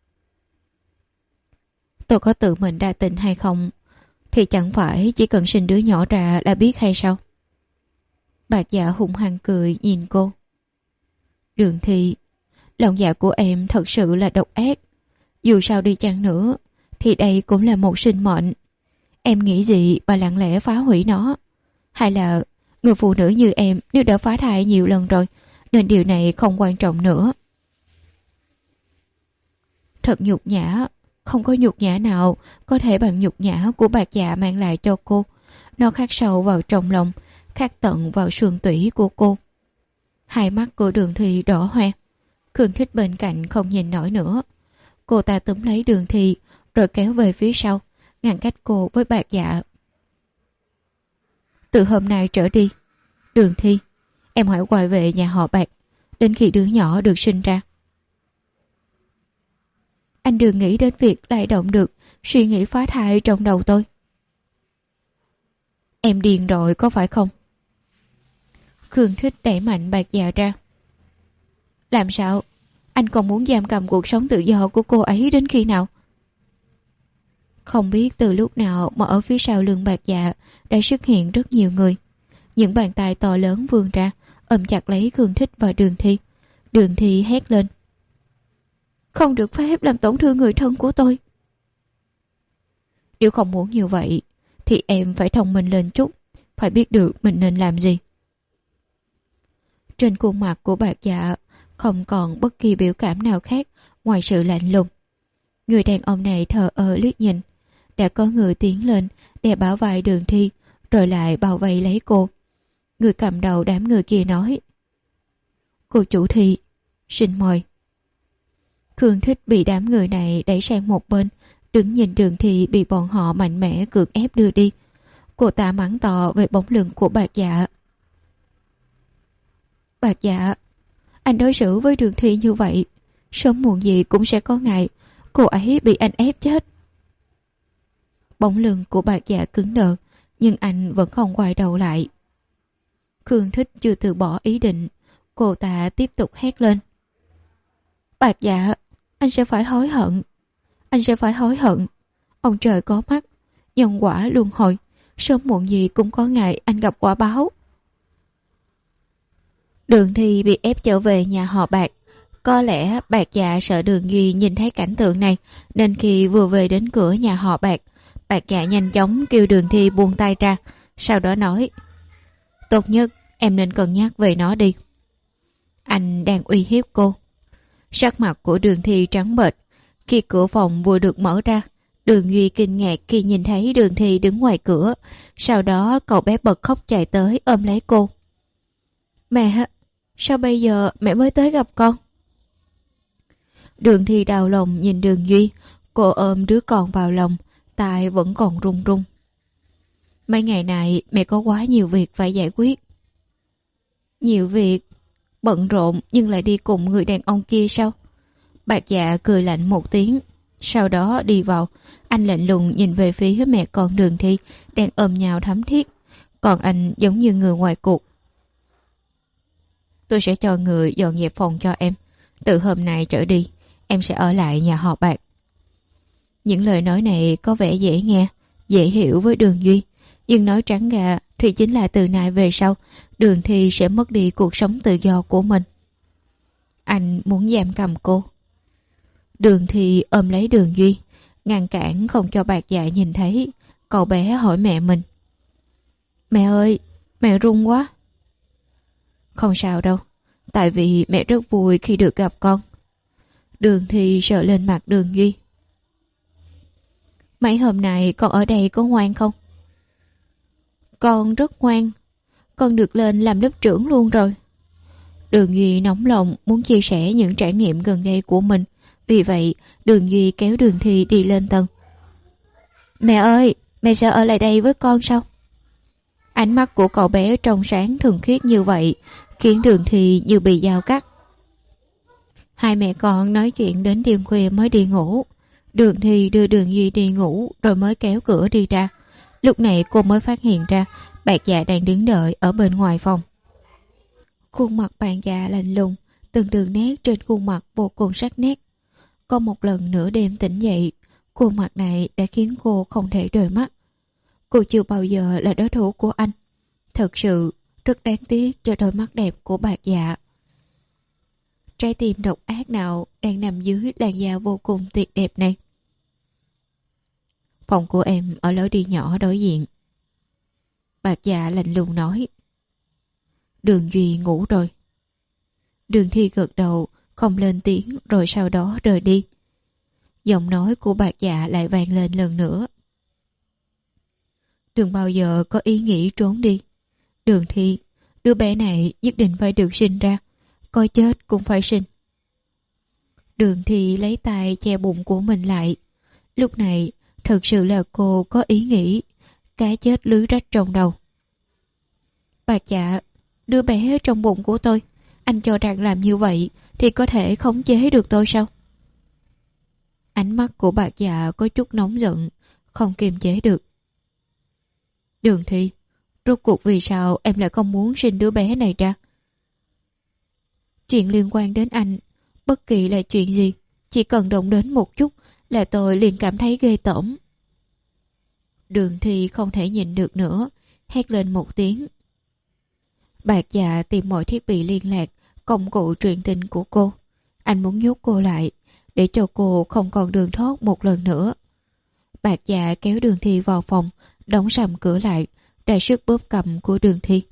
Tôi có tự mình đa tình hay không thì chẳng phải chỉ cần sinh đứa nhỏ ra là biết hay sao? Bạc Dạ hung hăng cười nhìn cô. Đường Thi, lòng dạ của em thật sự là độc ác. Dù sao đi chăng nữa thì đây cũng là một sinh mệnh. Em nghĩ gì mà lặng lẽ phá hủy nó? Hay là người phụ nữ như em nếu đã phá thai nhiều lần rồi nên điều này không quan trọng nữa? Thật nhục nhã. Không có nhục nhã nào có thể bằng nhục nhã của Bạc Dạ mang lại cho cô. Nó khắc sâu vào trong lòng, khắc tận vào xương tủy của cô. Hai mắt của Đường Thi đỏ hoe. Khương Thích bên cạnh không nhìn nổi nữa. Cô ta túm lấy Đường Thi rồi kéo về phía sau, ngăn cách cô với Bạc Dạ. Từ hôm nay trở đi, Đường Thi, em hãy quay về nhà họ Bạc đến khi đứa nhỏ được sinh ra. Anh đừng nghĩ đến việc lay động được suy nghĩ phá thai trong đầu tôi. Em điên rồi có phải không? Khương Thích đẩy mạnh Bạc Dạ ra. Làm sao? Anh còn muốn giam cầm cuộc sống tự do của cô ấy đến khi nào? Không biết từ lúc nào mà ở phía sau lưng Bạc Dạ đã xuất hiện rất nhiều người. Những bàn tay to lớn vươn ra, ôm chặt lấy Khương Thích và Đường Thi. Đường Thi hét lên. Không được phép làm tổn thương người thân của tôi. Nếu không muốn như vậy thì em phải thông minh lên chút, phải biết được mình nên làm gì. Trên khuôn mặt của Bạc Dạ không còn bất kỳ biểu cảm nào khác ngoài sự lạnh lùng. Người đàn ông này thờ ơ liếc nhìn. Đã có người tiến lên đè bảo vai Đường Thi rồi lại bao vây lấy cô. Người cầm đầu đám người kia nói. Cô chủ Thi, xin mời. Khương Thích bị đám người này đẩy sang một bên, đứng nhìn Đường Thi bị bọn họ mạnh mẽ cưỡng ép đưa đi. Cô ta mắng to về bóng lưng của Bạc Dạ. Bạc Dạ, anh đối xử với Đường Thi như vậy, sớm muộn gì cũng sẽ có ngày cô ấy bị anh ép chết. Bóng lưng của Bạc Dạ cứng đờ, nhưng anh vẫn không quay đầu lại. Khương Thích chưa từ bỏ ý định, cô ta tiếp tục hét lên. Bạc Dạ, anh sẽ phải hối hận. Anh sẽ phải hối hận. Ông trời có mắt, nhân quả luân hồi, sớm muộn gì cũng có ngày anh gặp quả báo. Đường Thi bị ép trở về nhà họ Bạc. Có lẽ Bạc Dạ sợ Đường Duy nhìn thấy cảnh tượng này, nên khi vừa về đến cửa nhà họ Bạc, Bạc Dạ nhanh chóng kêu Đường Thi buông tay ra, sau đó nói. Tốt nhất em nên cân nhắc về nó đi. Anh đang uy hiếp cô. Sắc mặt của Đường Thi trắng bệch. Khi cửa phòng vừa được mở ra, Đường Duy kinh ngạc khi nhìn thấy Đường Thi đứng ngoài cửa. Sau đó cậu bé bật khóc chạy tới ôm lấy cô. Mẹ, sao bây giờ mẹ mới tới gặp con? Đường Thi đau lòng nhìn Đường Duy. Cô ôm đứa con vào lòng, tai vẫn còn run run. Mấy ngày này mẹ có quá nhiều việc phải giải quyết. Nhiều việc? Bận rộn nhưng lại đi cùng người đàn ông kia sao? Bạc Dạ cười lạnh một tiếng, sau đó đi vào. Anh lạnh lùng nhìn về phía mẹ con Đường Thi đang ôm nhau thắm thiết, còn anh giống như người ngoài cuộc. tôi sẽ cho người dọn dẹp phòng cho em. Từ hôm nay trở đi, em sẽ ở lại nhà họ Bạc. Những lời nói này có vẻ dễ nghe, dễ hiểu với Đường Duy, nhưng nói trắng ra thì chính là từ nay về sau, Đường Thi sẽ mất đi cuộc sống tự do của mình. Anh muốn giam cầm cô. Đường Thi ôm lấy Đường Duy, ngăn cản không cho Bạc Dạ nhìn thấy. Cậu bé hỏi mẹ mình: Mẹ ơi, mẹ run quá. Không sao đâu, tại vì mẹ rất vui khi được gặp con. Đường Thi sợ lên mặt Đường Duy. Mấy hôm nay con ở đây có ngoan không? Con rất ngoan, con được lên làm lớp trưởng luôn rồi. Đường Duy nóng lòng muốn chia sẻ những trải nghiệm gần đây của mình. Vì vậy Đường Duy kéo Đường Thi đi lên tầng. Mẹ ơi, mẹ sẽ ở lại đây với con sao? Ánh mắt của cậu bé trong sáng thuần khiết như vậy khiến Đường Thi như bị dao cắt. Hai mẹ con nói chuyện đến đêm khuya mới đi ngủ. Đường Thi đưa Đường Duy đi ngủ rồi mới kéo cửa đi ra. Lúc này cô mới phát hiện ra Bạc Dạ đang đứng đợi ở bên ngoài phòng. Khuôn mặt bạn già lạnh lùng, từng đường nét trên khuôn mặt vô cùng sắc nét. Có một lần nửa đêm tỉnh dậy, khuôn mặt này đã khiến cô không thể rời mắt. Cô chưa bao giờ là đối thủ của anh. Thật sự rất đáng tiếc cho đôi mắt đẹp của Bạc Dạ. Trái tim độc ác nào đang nằm dưới làn da vô cùng tuyệt đẹp này? Phòng của em ở lối đi nhỏ đối diện. Bạc Dạ lạnh lùng nói. Đường Duy ngủ rồi. Đường Thi gật đầu, không lên tiếng rồi sau đó rời đi. Giọng nói của Bạc Dạ lại vang lên lần nữa. Đừng bao giờ có ý nghĩ trốn đi. Đường Thi, đứa bé này nhất định phải được sinh ra, coi chết cũng phải sinh. Đường Thi lấy tay che bụng của mình lại. Lúc này thật sự là cô có ý nghĩ cá chết lưới rách trong đầu. Bạc Dạ, đứa bé trong bụng của tôi, anh cho rằng làm như vậy thì có thể khống chế được tôi sao? Ánh mắt của Bạc Dạ có chút nóng giận, không kiềm chế được. Đường Thi, rốt cuộc vì sao em lại không muốn sinh đứa bé này ra? Chuyện liên quan đến anh, bất kỳ là chuyện gì, chỉ cần động đến một chút là tôi liền cảm thấy ghê tởm. Đường Thi không thể nhịn được nữa, hét lên một tiếng. Bạc Dạ tìm mọi thiết bị liên lạc, công cụ truyền tin của cô. Anh muốn nhốt cô lại, để cho cô không còn đường thoát một lần nữa. Bạc Dạ kéo Đường Thi vào phòng, đóng sầm cửa lại, ra sức bóp cầm của Đường Thi.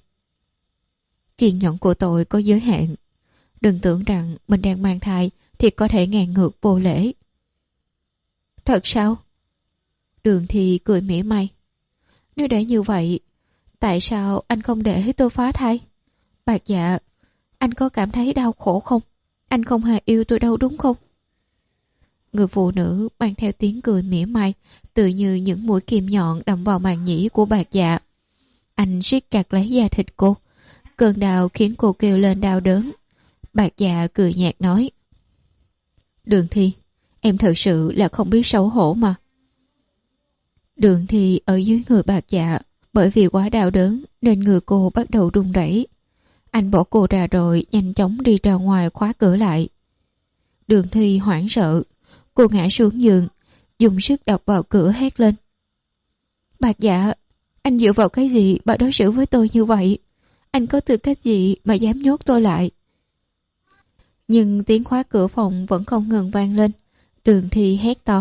Kiên nhẫn của tôi có giới hạn. Đừng tưởng rằng mình đang mang thai thì có thể ngang ngược vô lễ. Thật sao? Đường Thi cười mỉa mai. Nếu đã như vậy, tại sao anh không để tôi phá thai? Bạc Dạ, anh có cảm thấy đau khổ không? Anh không hề yêu tôi đâu đúng không? Người phụ nữ mang theo tiếng cười mỉa mai, tự như những mũi kim nhọn đâm vào màng nhĩ của Bạc Dạ. Anh siết chặt lấy da thịt cô. Cơn đau khiến cô kêu lên đau đớn. Bạc Dạ cười nhạt nói. Đường Thi, em thật sự là không biết xấu hổ mà. Đường Thi ở dưới người Bạc Dạ, bởi vì quá đau đớn nên người cô bắt đầu run rẩy. Anh bỏ cô ra rồi nhanh chóng đi ra ngoài khóa cửa lại. Đường Thi hoảng sợ, cô ngã xuống giường, dùng sức đập vào cửa hét lên. Bạc Dạ, anh dựa vào cái gì mà đối xử với tôi như vậy? Anh có tư cách gì mà dám nhốt tôi lại? Nhưng tiếng khóa cửa phòng vẫn không ngừng vang lên. Đường Thi hét to.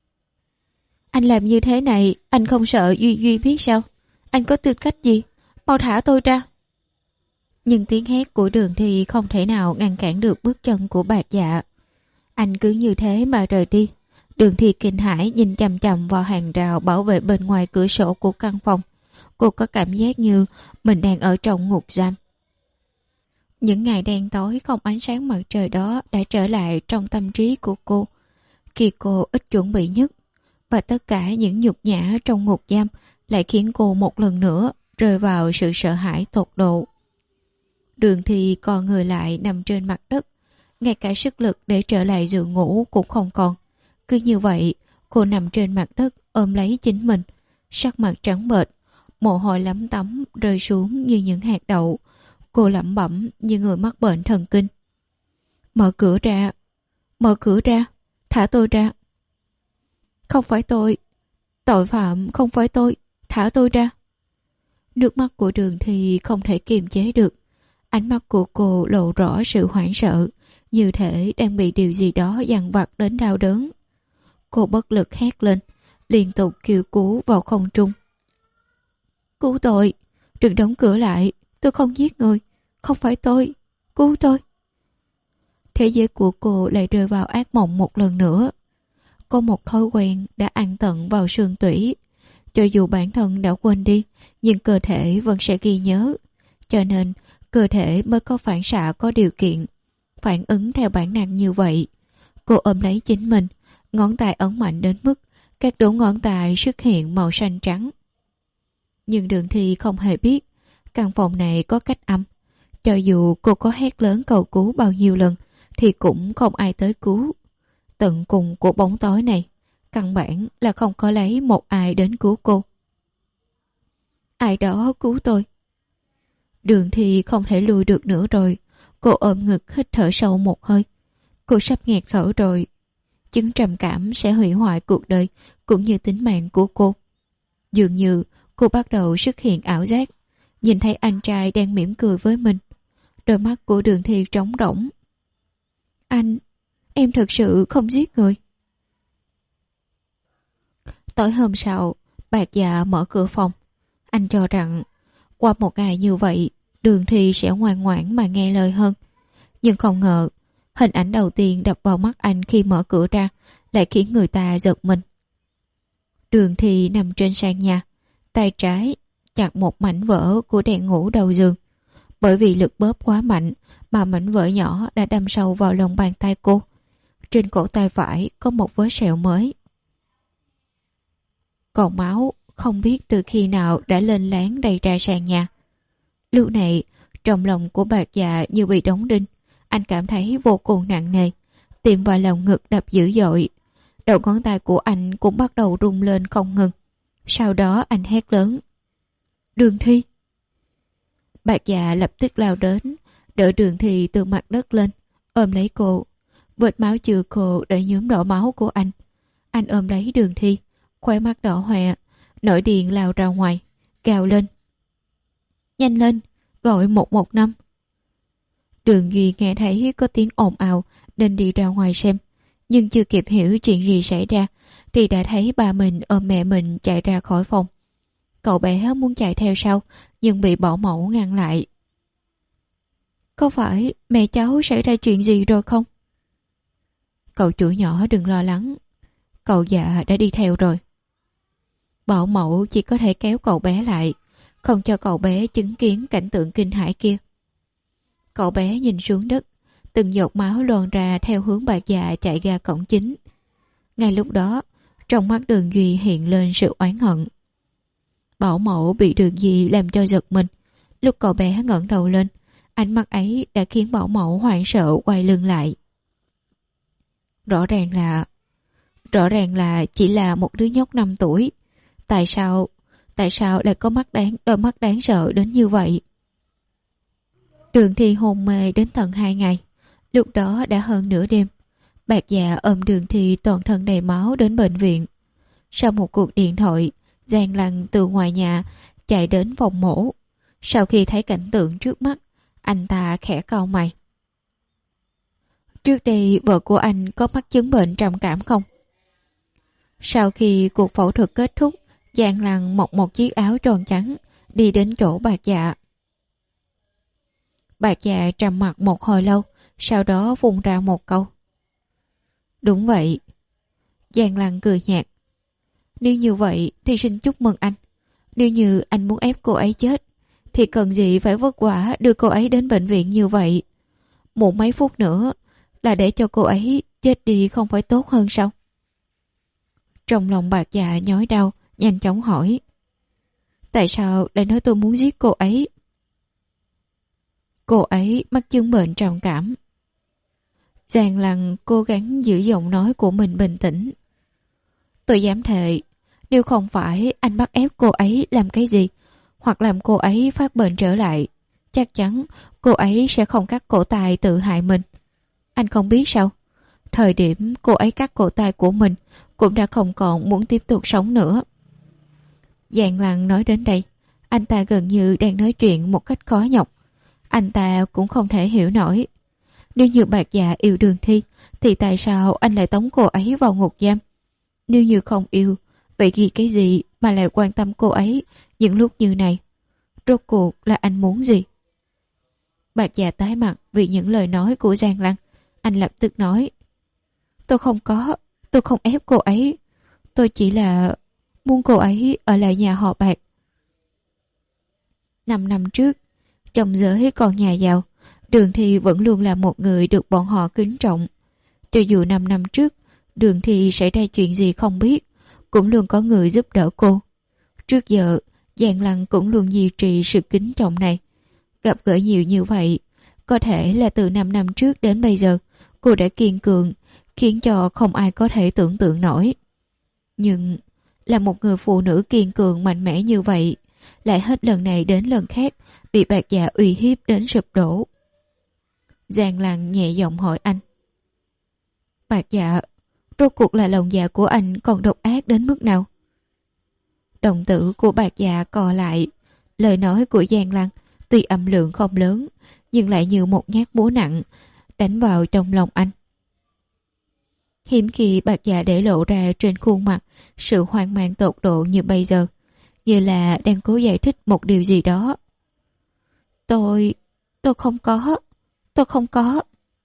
Anh làm như thế này, anh không sợ Duy Duy biết sao? Anh có tư cách gì? Mau thả tôi ra. Nhưng tiếng hét của Đường Thi không thể nào ngăn cản được bước chân của Bạc Dạ. Anh cứ như thế mà rời đi. Đường Thi kinh hãi nhìn chằm chằm vào hàng rào bảo vệ bên ngoài cửa sổ của căn phòng. Cô có cảm giác như mình đang ở trong ngục giam. Những ngày đen tối không ánh sáng mặt trời đó đã trở lại trong tâm trí của cô. Khi cô ít chuẩn bị nhất, và tất cả những nhục nhã trong ngục giam lại khiến cô một lần nữa rơi vào sự sợ hãi tột độ. Đường Thi còn người lại nằm trên mặt đất, ngay cả sức lực để trở lại giường ngủ cũng không còn. Cứ như vậy, cô nằm trên mặt đất ôm lấy chính mình, sắc mặt trắng bệch, mồ hôi lấm tấm rơi xuống như những hạt đậu. Cô lẩm bẩm như người mắc bệnh thần kinh. Mở cửa ra, mở cửa ra, thả tôi ra. Không phải tôi, tội phạm không phải tôi, thả tôi ra. Nước mắt của Đường Thi không thể kiềm chế được. Ánh mắt của cô lộ rõ sự hoảng sợ, như thể đang bị điều gì đó dằn vặt đến đau đớn. Cô bất lực hét lên, liên tục kêu cứu vào không trung. Cứu tôi, đừng đóng cửa lại, tôi không giết người, không phải tôi, cứu tôi. Thế giới của cô lại rơi vào ác mộng một lần nữa. Có một thói quen đã ăn tận vào xương tủy. Cho dù bản thân đã quên đi, nhưng cơ thể vẫn sẽ ghi nhớ. Cho nên, cơ thể mới có phản xạ có điều kiện, phản ứng theo bản năng như vậy. Cô ôm lấy chính mình, ngón tay ấn mạnh đến mức các đốt ngón tay xuất hiện màu xanh trắng. Nhưng Đường Thi không hề biết, căn phòng này có cách âm. Cho dù cô có hét lớn cầu cứu bao nhiêu lần, thì cũng không ai tới cứu. Tận cùng của bóng tối này, căn bản là không có lấy một ai đến cứu cô. Ai đó cứu tôi. Đường Thi không thể lùi được nữa rồi. Cô ôm ngực hít thở sâu một hơi. Cô sắp nghẹt thở rồi. Chứng trầm cảm sẽ hủy hoại cuộc đời cũng như tính mạng của cô. Dường như cô bắt đầu xuất hiện ảo giác, nhìn thấy anh trai đang mỉm cười với mình. Đôi mắt của Đường Thi trống rỗng. Anh, em thật sự không giết người. Tối hôm sau, Bạc Dạ mở cửa phòng. Anh cho rằng qua một ngày như vậy, Đường Thi sẽ ngoan ngoãn mà nghe lời hơn. Nhưng không ngờ, hình ảnh đầu tiên đập vào mắt anh khi mở cửa ra lại khiến người ta giật mình. Đường Thi nằm trên sàn nhà, tay trái chặt một mảnh vỡ của đèn ngủ đầu giường. Bởi vì lực bóp quá mạnh mà mảnh vỡ nhỏ đã đâm sâu vào lòng bàn tay cô. Trên cổ tay phải có một vết sẹo mới. Còn máu không biết từ khi nào đã lên láng đầy ra sàn nhà. Lúc này, trong lòng của Bạc Dạ như bị đóng đinh. Anh cảm thấy vô cùng nặng nề, tim và lòng ngực đập dữ dội. Đầu ngón tay của anh cũng bắt đầu rung lên không ngừng. Sau đó anh hét lớn. Đường Thi! Bạc Dạ lập tức lao đến, đỡ Đường Thi từ mặt đất lên, ôm lấy cô. Vệt máu chừa cô đã nhuốm đỏ máu của anh. Anh ôm lấy Đường Thi, khóe mắt đỏ hoe, nổi điên lao ra ngoài, gào lên. Nhanh lên, gọi một một năm. Đường Duy nghe thấy có tiếng ồn ào nên đi ra ngoài xem. Nhưng chưa kịp hiểu chuyện gì xảy ra thì đã thấy ba mình ôm mẹ mình chạy ra khỏi phòng. Cậu bé muốn chạy theo sau nhưng bị bảo mẫu ngăn lại. Có phải mẹ cháu xảy ra chuyện gì rồi không? Cậu chủ nhỏ đừng lo lắng, cậu Dạ đã đi theo rồi. Bảo mẫu chỉ có thể kéo cậu bé lại, không cho cậu bé chứng kiến cảnh tượng kinh hãi kia. Cậu bé nhìn xuống đất, từng giọt máu loàn ra theo hướng Bạc Dạ chạy ra cổng chính. Ngay lúc đó, trong mắt Đường Duy hiện lên sự oán hận. Bảo mẫu bị Đường Duy làm cho giật mình. Lúc cậu bé ngẩng đầu lên, ánh mắt ấy đã khiến bảo mẫu hoảng sợ quay lưng lại. Rõ ràng là... Rõ ràng là chỉ là một đứa nhóc năm tuổi. Tại sao... Tại sao lại có mắt đáng, đôi mắt đáng sợ đến như vậy? Đường Thi hôn mê đến tận hai ngày. Lúc đó đã hơn nửa đêm. Bạc Dạ ôm Đường Thi toàn thân đầy máu đến bệnh viện. Sau một cuộc điện thoại, Giang Lăng từ ngoài nhà chạy đến phòng mổ. Sau khi thấy cảnh tượng trước mắt, anh ta khẽ cau mày. Trước đây vợ của anh có mắc chứng bệnh trầm cảm không? Sau khi cuộc phẫu thuật kết thúc, Giang Lăng mặc một chiếc áo tròn trắng đi đến chỗ Bạc Dạ. Bạc Dạ trầm mặc một hồi lâu, sau đó phun ra một câu. Đúng vậy. Giang Lăng cười nhạt. Nếu như vậy thì xin chúc mừng anh. Nếu như anh muốn ép cô ấy chết thì cần gì phải vất vả đưa cô ấy đến bệnh viện như vậy. Một mấy phút nữa là để cho cô ấy chết đi không phải tốt hơn sao? Trong lòng Bạc Dạ nhói đau, nhanh chóng hỏi. Tại sao lại nói tôi muốn giết cô ấy? Cô ấy mắc chứng bệnh trầm cảm. Giang Lăng cố gắng giữ giọng nói của mình bình tĩnh. Tôi dám thề, nếu không phải anh bắt ép cô ấy làm cái gì, hoặc làm cô ấy phát bệnh trở lại, chắc chắn cô ấy sẽ không cắt cổ tay tự hại mình. Anh không biết sao? Thời điểm cô ấy cắt cổ tay của mình cũng đã không còn muốn tiếp tục sống nữa. Giang Lăng nói đến đây, anh ta gần như đang nói chuyện một cách khó nhọc. Anh ta cũng không thể hiểu nổi. Nếu như Bạc Dạ yêu Đường Thi thì tại sao anh lại tống cô ấy vào ngục giam? Nếu như không yêu, vậy vì cái gì mà lại quan tâm cô ấy những lúc như này? Rốt cuộc là anh muốn gì? Bạc Dạ tái mặt vì những lời nói của Giang Lăng. Anh lập tức nói: Tôi không có, tôi không ép cô ấy. Tôi chỉ là muốn cô ấy ở lại nhà họ Bạc. Năm năm trước, trong giới con nhà giàu, Đường Thi vẫn luôn là một người được bọn họ kính trọng. Cho dù năm năm trước, Đường Thi xảy ra chuyện gì không biết, cũng luôn có người giúp đỡ cô. Trước giờ, Giang Lăng cũng luôn duy trì sự kính trọng này. Gặp gỡ nhiều như vậy, có thể là từ năm năm trước đến bây giờ, cô đã kiên cường, khiến cho không ai có thể tưởng tượng nổi. Nhưng là một người phụ nữ kiên cường mạnh mẽ như vậy, lại hết lần này đến lần khác bị Bạc Dạ uy hiếp đến sụp đổ. Giang Lăng nhẹ giọng hỏi anh: Bạc Dạ, rốt cuộc là lòng dạ của anh còn độc ác đến mức nào? Đồng tử của Bạc Dạ co lại. Lời nói của Giang Lăng tuy âm lượng không lớn, nhưng lại như một nhát búa nặng đánh vào trong lòng anh. Hiếm khi Bạc Dạ để lộ ra trên khuôn mặt sự hoang mang tột độ như bây giờ, như là đang cố giải thích một điều gì đó. Tôi... tôi không có... tôi không có...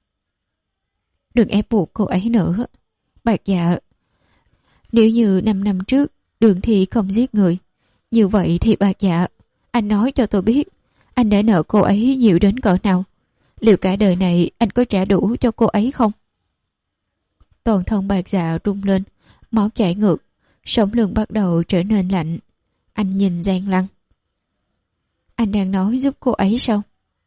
Đừng ép buộc cô ấy nữa. Bạc Dạ, nếu như năm năm trước Đường Thi không giết người, như vậy thì Bạc Dạ, anh nói cho tôi biết, anh đã nợ cô ấy nhiều đến cỡ nào? Liệu cả đời này anh có trả đủ cho cô ấy không? Toàn thân Bạc Dạ rung lên, máu chảy ngược, sống lưng bắt đầu trở nên lạnh. Anh nhìn Giang Lăng. Anh đang nói giúp cô ấy sao?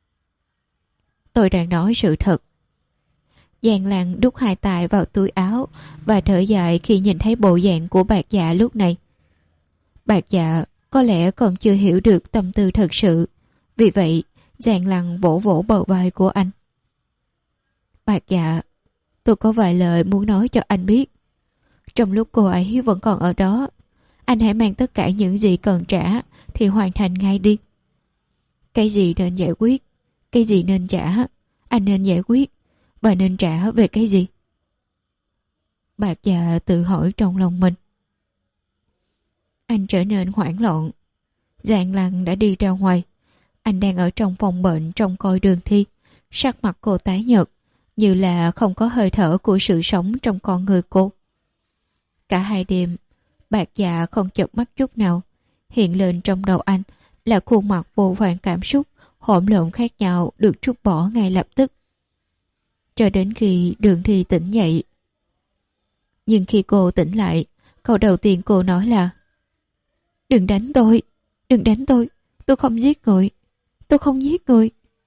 Tôi đang nói sự thật. Giang Lăng đút hai tay vào túi áo và thở dài khi nhìn thấy bộ dạng của Bạc Dạ lúc này. Bạc Dạ có lẽ còn chưa hiểu được tâm tư thật sự. Vì vậy, Giang Lăng vỗ vỗ bờ vai của anh. Bạc Dạ, tôi có vài lời muốn nói cho anh biết. Trong lúc cô ấy vẫn còn ở đó, anh hãy mang tất cả những gì cần trả thì hoàn thành ngay đi. Cái gì nên giải quyết, cái gì nên trả, anh nên giải quyết. Và nên trả về cái gì? Bạc Dạ tự hỏi trong lòng mình. Anh trở nên hoảng loạn. Giang Lăng đã đi ra ngoài. Anh đang ở trong phòng bệnh trông coi Đường Thi. Sắc mặt cô tái nhợt, như là không có hơi thở của sự sống trong con người cô. Cả hai đêm, Bạc Dạ không chợp mắt chút nào. Hiện lên trong đầu anh là khuôn mặt vô vàn cảm xúc hỗn lộn khác nhau được trút bỏ ngay lập tức. Cho đến khi Đường Thi tỉnh dậy. Nhưng khi cô tỉnh lại, câu đầu tiên cô nói là: Đừng đánh tôi, đừng đánh tôi, tôi không giết người, tôi không giết người.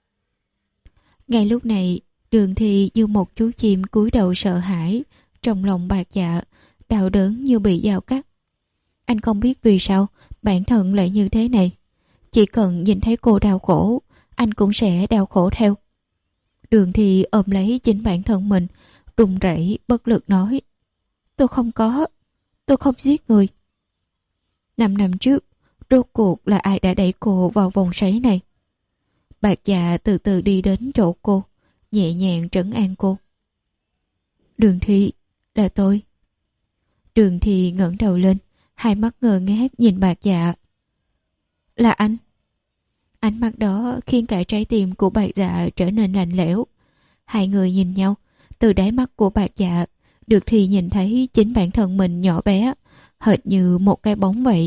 Ngay lúc này, Đường Thi như một chú chim cúi đầu sợ hãi. Trong lòng Bạc Dạ đau đớn như bị dao cắt. Anh không biết vì sao bản thân lại như thế này. Chỉ cần nhìn thấy cô đau khổ, anh cũng sẽ đau khổ theo. Đường Thi ôm lấy chính bản thân mình, run rẩy bất lực nói: Tôi không có, tôi không giết người. Năm năm trước, rốt cuộc là ai đã đẩy cô vào vòng xoáy này? Bạc Dạ từ từ đi đến chỗ cô, nhẹ nhàng trấn an cô. Đường Thi, là tôi. Đường Thi ngẩng đầu lên, hai mắt ngơ ngác nhìn Bạc Dạ. Là anh. Ánh mắt đó khiến cả trái tim của Bạc Dạ trở nên lạnh lẽo. Hai người nhìn nhau, từ đáy mắt của Bạc Dạ được thì nhìn thấy chính bản thân mình nhỏ bé, hệt như một cái bóng vậy.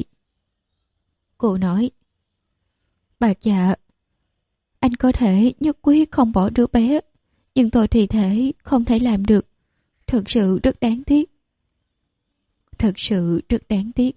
Cô nói: Bạc Dạ, anh có thể nhất quyết không bỏ đứa bé, nhưng tôi thì thể không thể làm được. Thật sự rất đáng tiếc. Thật sự rất đáng tiếc.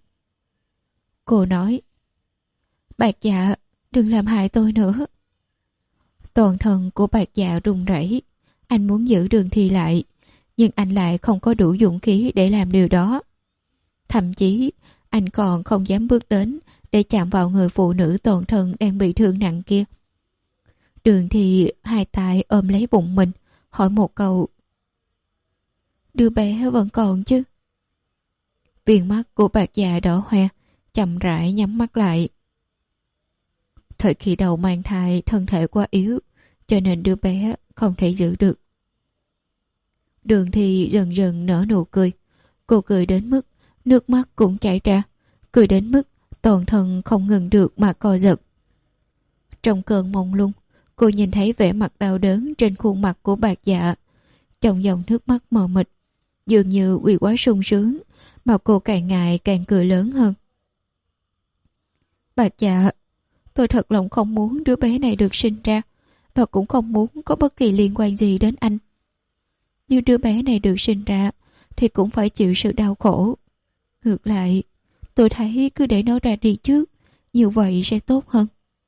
Cô nói: Bạc Dạ, đừng làm hại tôi nữa. Toàn thân của Bạc Dạ run rẩy. Anh muốn giữ Đường Thi lại, nhưng anh lại không có đủ dũng khí để làm điều đó. Thậm chí, anh còn không dám bước đến để chạm vào người phụ nữ toàn thân đang bị thương nặng kia. Đường Thi hai tay ôm lấy bụng mình, hỏi một câu. Đứa bé vẫn còn chứ? Viền mắt của Bạc Dạ đỏ hoe, chậm rãi nhắm mắt lại. Thời kỳ đầu mang thai thân thể quá yếu, cho nên đứa bé không thể giữ được. Đường Thi dần dần nở nụ cười. Cô cười đến mức nước mắt cũng chảy ra, cười đến mức toàn thân không ngừng được mà co giật. Trong cơn mông lung, cô nhìn thấy vẻ mặt đau đớn trên khuôn mặt của Bạc Dạ. Trong dòng nước mắt mờ mịt, dường như vì quá sung sướng mà cô càng ngày càng cười lớn hơn. Bạc Dạ, tôi thật lòng không muốn đứa bé này được sinh ra, và cũng không muốn có bất kỳ liên quan gì đến anh. Nếu đứa bé này được sinh ra thì cũng phải chịu sự đau khổ. Ngược lại, tôi thấy cứ để nó ra đi trước, như vậy sẽ tốt hơn.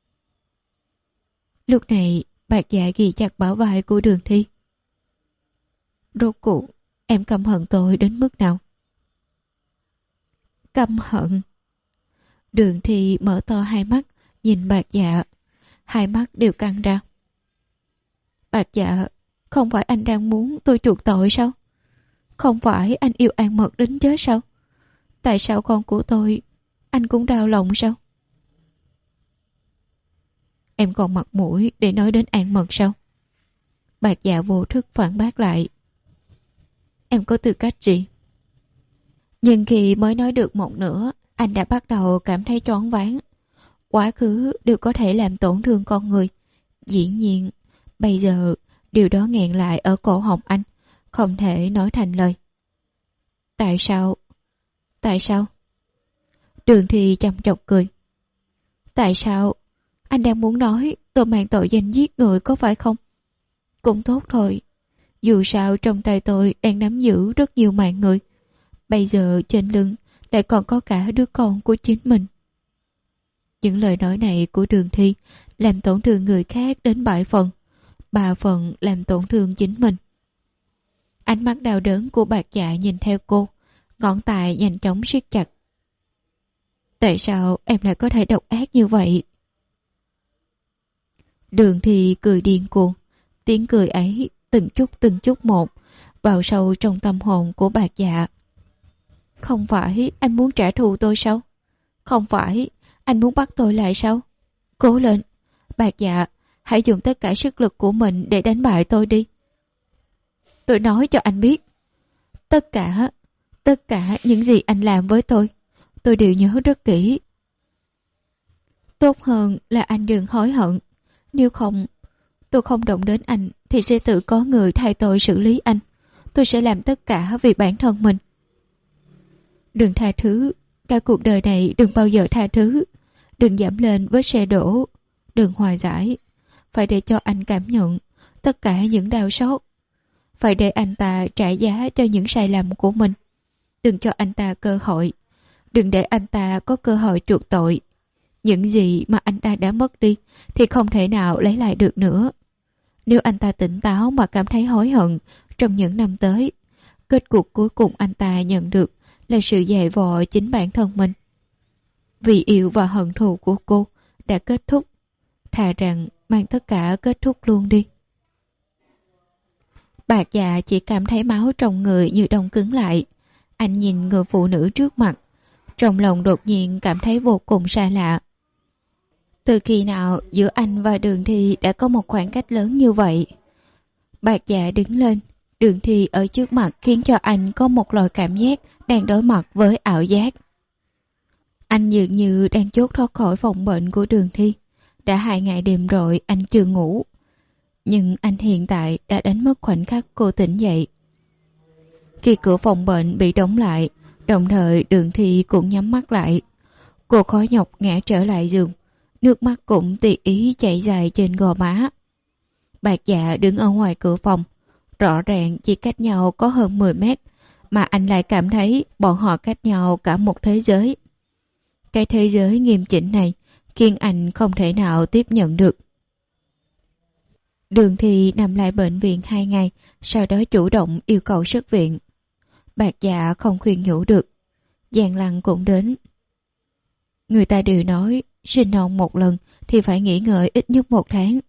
Lúc này, Bạc Dạ ghi chặt bả vai của Đường Thi. Rốt cuộc, em căm hận tôi đến mức nào? Căm hận? Đường Thi mở to hai mắt, nhìn Bạc Dạ. Hai mắt đều căng ra. Bạc Dạ, không phải anh đang muốn tôi chuộc tội sao? Không phải anh yêu An Mật đến chết sao? Tại sao con của tôi anh cũng đau lòng sao? Em còn mặt mũi để nói đến An Mật sao? Bạc Dạ vô thức phản bác lại. Em có tư cách gì? Nhưng khi mới nói được một nửa, anh đã bắt đầu cảm thấy choáng váng. Quá khứ đều có thể làm tổn thương con người. Dĩ nhiên, bây giờ điều đó nghẹn lại ở cổ họng anh, không thể nói thành lời. Tại sao? Tại sao? Đường Thi chăm chọc cười. Tại sao? Anh đang muốn nói tôi mang tội danh giết người có phải không? Cũng tốt thôi. Dù sao trong tay tôi đang nắm giữ rất nhiều mạng người. Bây giờ trên lưng lại còn có cả đứa con của chính mình. Những lời nói này của Đường Thi làm tổn thương người khác đến bảy phần. Ba phần làm tổn thương chính mình. Ánh mắt đau đớn của Bạc Dạ nhìn theo cô, ngón tay nhanh chóng siết chặt. Tại sao em lại có thể độc ác như vậy? Đường Thi cười điên cuồng. Tiếng cười ấy từng chút từng chút một vào sâu trong tâm hồn của Bạc Dạ. Không phải anh muốn trả thù tôi sao? Không phải anh muốn bắt tôi lại sao? Cố lên, Bạc Dạ, hãy dùng tất cả sức lực của mình để đánh bại tôi đi. Tôi nói cho anh biết, tất cả, tất cả những gì anh làm với tôi, tôi đều nhớ rất kỹ. Tốt hơn là anh đừng hối hận. Nếu không, tôi không động đến anh thì sẽ tự có người thay tôi xử lý anh. Tôi sẽ làm tất cả vì bản thân mình. Đừng tha thứ, cả cuộc đời này đừng bao giờ tha thứ. Đừng giảm lên với xe đổ. Đừng hòa giải. Phải để cho anh cảm nhận tất cả những đau xót. Phải để anh ta trả giá cho những sai lầm của mình. Đừng cho anh ta cơ hội. Đừng để anh ta có cơ hội chuộc tội. Những gì mà anh ta đã mất đi thì không thể nào lấy lại được nữa. Nếu anh ta tỉnh táo mà cảm thấy hối hận trong những năm tới, kết cục cuối cùng anh ta nhận được là sự dày vò chính bản thân mình. Vì yêu và hận thù của cô đã kết thúc, thà rằng mang tất cả kết thúc luôn đi. Bạc Dạ chỉ cảm thấy máu trong người như đông cứng lại. Anh nhìn người phụ nữ trước mặt, trong lòng đột nhiên cảm thấy vô cùng xa lạ. Từ khi nào giữa anh và Đường Thi đã có một khoảng cách lớn như vậy? Bạc Dạ đứng lên. Đường Thi ở trước mặt khiến cho anh có một loại cảm giác đang đối mặt với ảo giác. Anh dường như đang chốt thoát khỏi phòng bệnh của Đường Thi. Đã hai ngày đêm rồi anh chưa ngủ. Nhưng anh hiện tại đã đánh mất khoảnh khắc cô tỉnh dậy. Khi cửa phòng bệnh bị đóng lại, đồng thời Đường Thi cũng nhắm mắt lại. Cô khó nhọc ngã trở lại giường. Nước mắt cũng tùy ý chảy dài trên gò má. Bạc Dạ đứng ở ngoài cửa phòng. Rõ ràng chỉ cách nhau có hơn mười mét, mà anh lại cảm thấy bọn họ cách nhau cả một thế giới. Cái thế giới nghiêm chỉnh này khiến anh không thể nào tiếp nhận được. Đường Thi nằm lại bệnh viện hai ngày, sau đó chủ động yêu cầu xuất viện. Bạc Dạ không khuyên nhủ được. Giang Lăng cũng đến. Người ta đều nói sinh non một lần thì phải nghỉ ngơi ít nhất một tháng.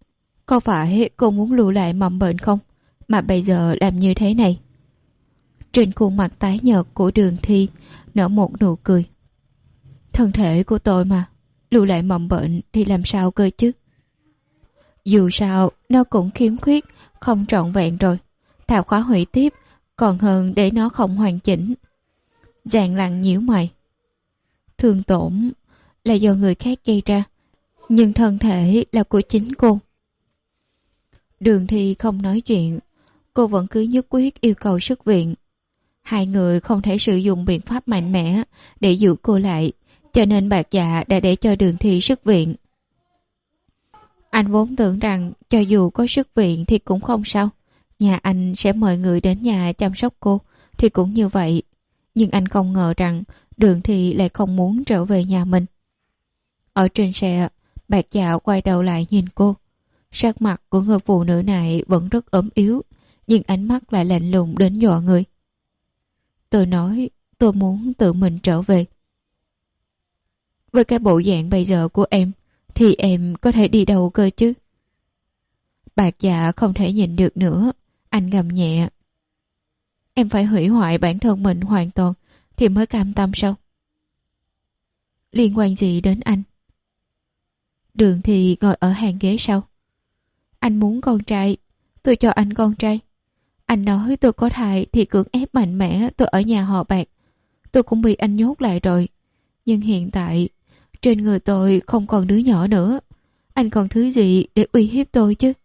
Có phải cô muốn lưu lại mầm bệnh không? Mà bây giờ làm như thế này. Trên khuôn mặt tái nhợt của Đường Thi nở một nụ cười. Thân thể của tôi mà, lưu lại mầm bệnh thì làm sao cơ chứ? Dù sao, nó cũng khiếm khuyết, không trọn vẹn rồi. Thà khóa hủy tiếp, còn hơn để nó không hoàn chỉnh. Giang Lăng nhíu mày. Thương tổn là do người khác gây ra, nhưng thân thể là của chính cô. Đường Thi không nói chuyện, cô vẫn cứ nhất quyết yêu cầu xuất viện. Hai người không thể sử dụng biện pháp mạnh mẽ để giữ cô lại, cho nên Bạc Dạ đã để cho Đường Thi xuất viện. Anh vốn tưởng rằng cho dù có xuất viện thì cũng không sao, nhà anh sẽ mời người đến nhà chăm sóc cô thì cũng như vậy. Nhưng anh không ngờ rằng Đường Thi lại không muốn trở về nhà mình. Ở trên xe, Bạc Dạ quay đầu lại nhìn cô. Sắc mặt của người phụ nữ này vẫn rất ốm yếu, nhưng ánh mắt lại lạnh lùng đến dọa người. Tôi nói tôi muốn tự mình trở về. Với cái bộ dạng bây giờ của em thì em có thể đi đâu cơ chứ? Bạc Dạ không thể nhìn được nữa, anh gầm nhẹ. Em phải hủy hoại bản thân mình hoàn toàn thì mới cam tâm sao? Liên quan gì đến anh? Đường Thì ngồi ở hàng ghế sau. Anh muốn con trai, tôi cho anh con trai. Anh nói tôi có thai thì cưỡng ép mạnh mẽ tôi ở nhà họ Bạc. Tôi cũng bị anh nhốt lại rồi. Nhưng hiện tại, trên người tôi không còn đứa nhỏ nữa. Anh còn thứ gì để uy hiếp tôi chứ?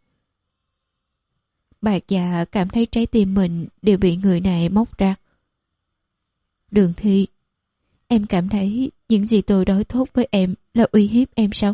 Bạc Dạ cảm thấy trái tim mình đều bị người này móc ra. Đường Thi, em cảm thấy những gì tôi đối tốt với em là uy hiếp em sao?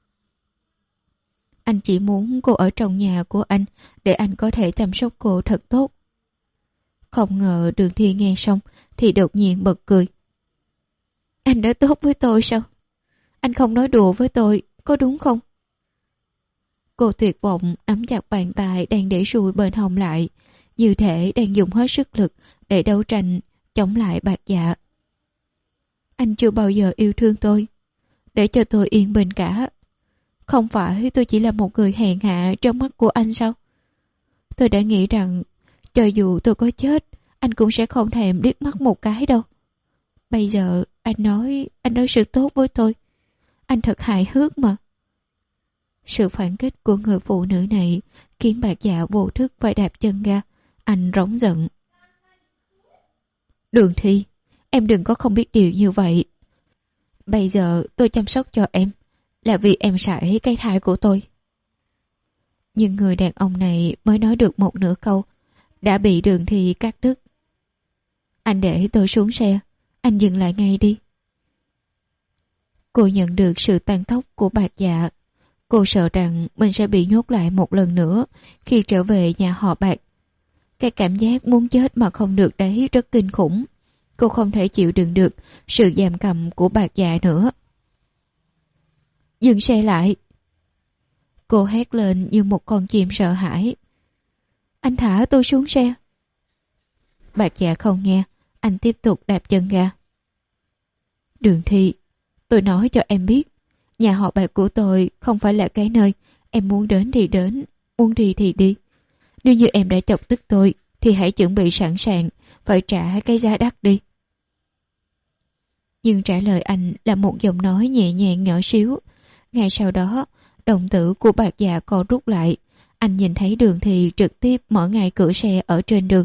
Anh chỉ muốn cô ở trong nhà của anh để anh có thể chăm sóc cô thật tốt. Không ngờ Đường Thi nghe xong thì đột nhiên bật cười. Anh đã tốt với tôi sao? Anh không nói đùa với tôi, có đúng không? Cô tuyệt vọng nắm chặt bàn tay đang để xuôi bên hông lại, như thể đang dùng hết sức lực để đấu tranh chống lại Bạc Dạ. Anh chưa bao giờ yêu thương tôi, để cho tôi yên bình cả. Không phải tôi chỉ là một người hèn hạ trong mắt của anh sao? Tôi đã nghĩ rằng cho dù tôi có chết, anh cũng sẽ không thèm liếc mắt một cái đâu. Bây giờ anh nói anh đối xử tốt với tôi. Anh thật hài hước mà. Sự phản kích của người phụ nữ này khiến Bạc Dạ vô thức phải đạp chân ga. Anh rống giận. Đường Thi, em đừng có không biết điều như vậy. Bây giờ tôi chăm sóc cho em là vì em sải cái thai của tôi. Nhưng người đàn ông này mới nói được một nửa câu đã bị Đường Thi cắt đứt. Anh để tôi xuống xe, anh dừng lại ngay đi. Cô nhận được sự tàn tốc của Bạc Dạ. Cô sợ rằng mình sẽ bị nhốt lại một lần nữa khi trở về nhà họ Bạc. Cái cảm giác muốn chết mà không được đấy rất kinh khủng. Cô không thể chịu đựng được sự giam cầm của Bạc Dạ nữa. Dừng xe lại. Cô hét lên như một con chim sợ hãi. Anh thả tôi xuống xe. Bạc Dạ không nghe, anh tiếp tục đạp chân ga. Đường Thi, tôi nói cho em biết, nhà họ Bạc của tôi không phải là cái nơi em muốn đến thì đến, muốn đi thì đi. Nếu như em đã chọc tức tôi thì hãy chuẩn bị sẵn sàng phải trả cái giá đắt đi. Nhưng trả lời anh là một giọng nói nhẹ nhàng nhỏ xíu. Ngay sau đó, đồng tử của Bạc Dạ co rút lại. Anh nhìn thấy Đường Thi trực tiếp mở ngay cửa xe ở trên đường.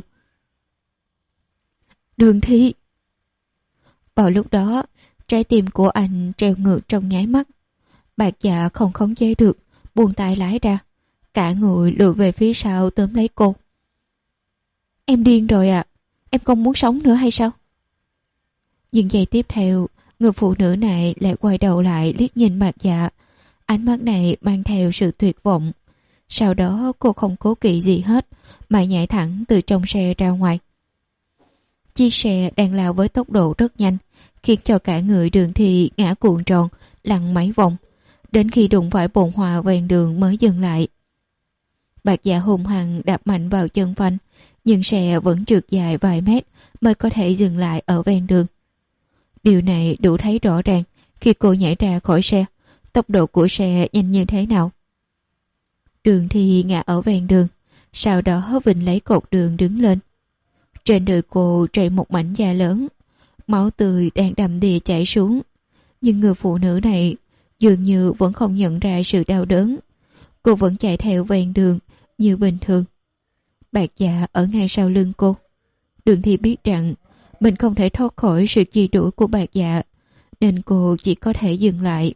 Đường Thi! Vào lúc đó, trái tim của anh treo ngược trong nháy mắt. Bạc Dạ không khống chế được, buông tay lái ra. Cả người lùi về phía sau tóm lấy cô. Em điên rồi à? Em không muốn sống nữa hay sao? Nhưng giây tiếp theo, người phụ nữ này lại quay đầu lại liếc nhìn Bạc Dạ. Ánh mắt này mang theo sự tuyệt vọng. Sau đó cô không cố kỵ gì hết mà nhảy thẳng từ trong xe ra ngoài. Chiếc xe đang lao với tốc độ rất nhanh, khiến cho cả người Đường Thi ngã cuộn tròn, lăn mấy vòng. Đến khi đụng phải bồn hoa ven đường mới dừng lại. Bạc Dạ hùng hăng đạp mạnh vào chân phanh, nhưng xe vẫn trượt dài vài mét mới có thể dừng lại ở ven đường. Điều này đủ thấy rõ ràng khi cô nhảy ra khỏi xe, tốc độ của xe nhanh như thế nào. Đường Thi ngã ở ven đường, sau đó Vinh lấy cột đường đứng lên. Trên đời cô trầy một mảnh da lớn, máu tươi đang đầm đìa chảy xuống, nhưng người phụ nữ này dường như vẫn không nhận ra sự đau đớn. Cô vẫn chạy theo ven đường như bình thường. Bạc Dạ ở ngay sau lưng cô. Đường Thi biết rằng mình không thể thoát khỏi sự truy đuổi của Bạc Dạ, nên cô chỉ có thể dừng lại.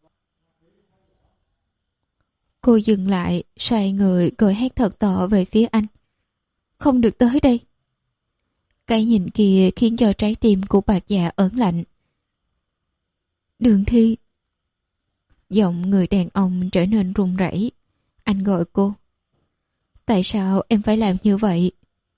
Cô dừng lại, xoay người rồi hét thật to về phía anh. Không được tới đây. Cái nhìn kia khiến cho trái tim của Bạc Dạ ớn lạnh. Đường Thi. Giọng người đàn ông trở nên run rẩy. Anh gọi cô. Tại sao em phải làm như vậy?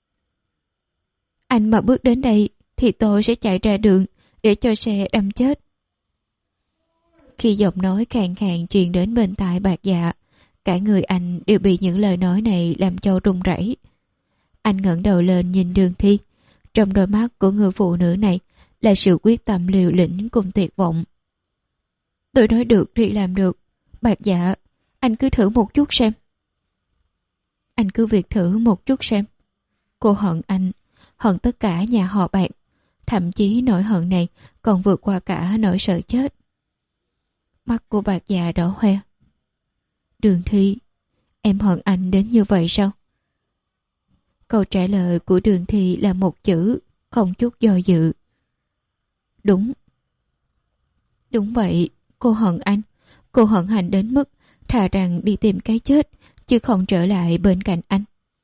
Anh mà bước đến đây thì tôi sẽ chạy ra đường để cho xe đâm chết. Khi giọng nói khàn khàn truyền đến bên tai Bạc Dạ, cả người anh đều bị những lời nói này làm cho run rẩy. Anh ngẩng đầu lên nhìn Đường Thi. Trong đôi mắt của người phụ nữ này là sự quyết tâm liều lĩnh cùng tuyệt vọng. Tôi nói được thì làm được. Bạc Dạ, anh cứ thử một chút xem. Anh cứ việc thử một chút xem. Cô hận anh, hận tất cả nhà họ Bạc. Thậm chí nỗi hận này còn vượt qua cả nỗi sợ chết. Mắt của Bạc Dạ đỏ hoe. Đường Thi, em hận anh đến như vậy sao? Câu trả lời của Đường Thi là một chữ, không chút do dự. Đúng. Đúng vậy, cô hận anh. Cô hận hành đến mức thà rằng đi tìm cái chết, chứ không trở lại bên cạnh anh.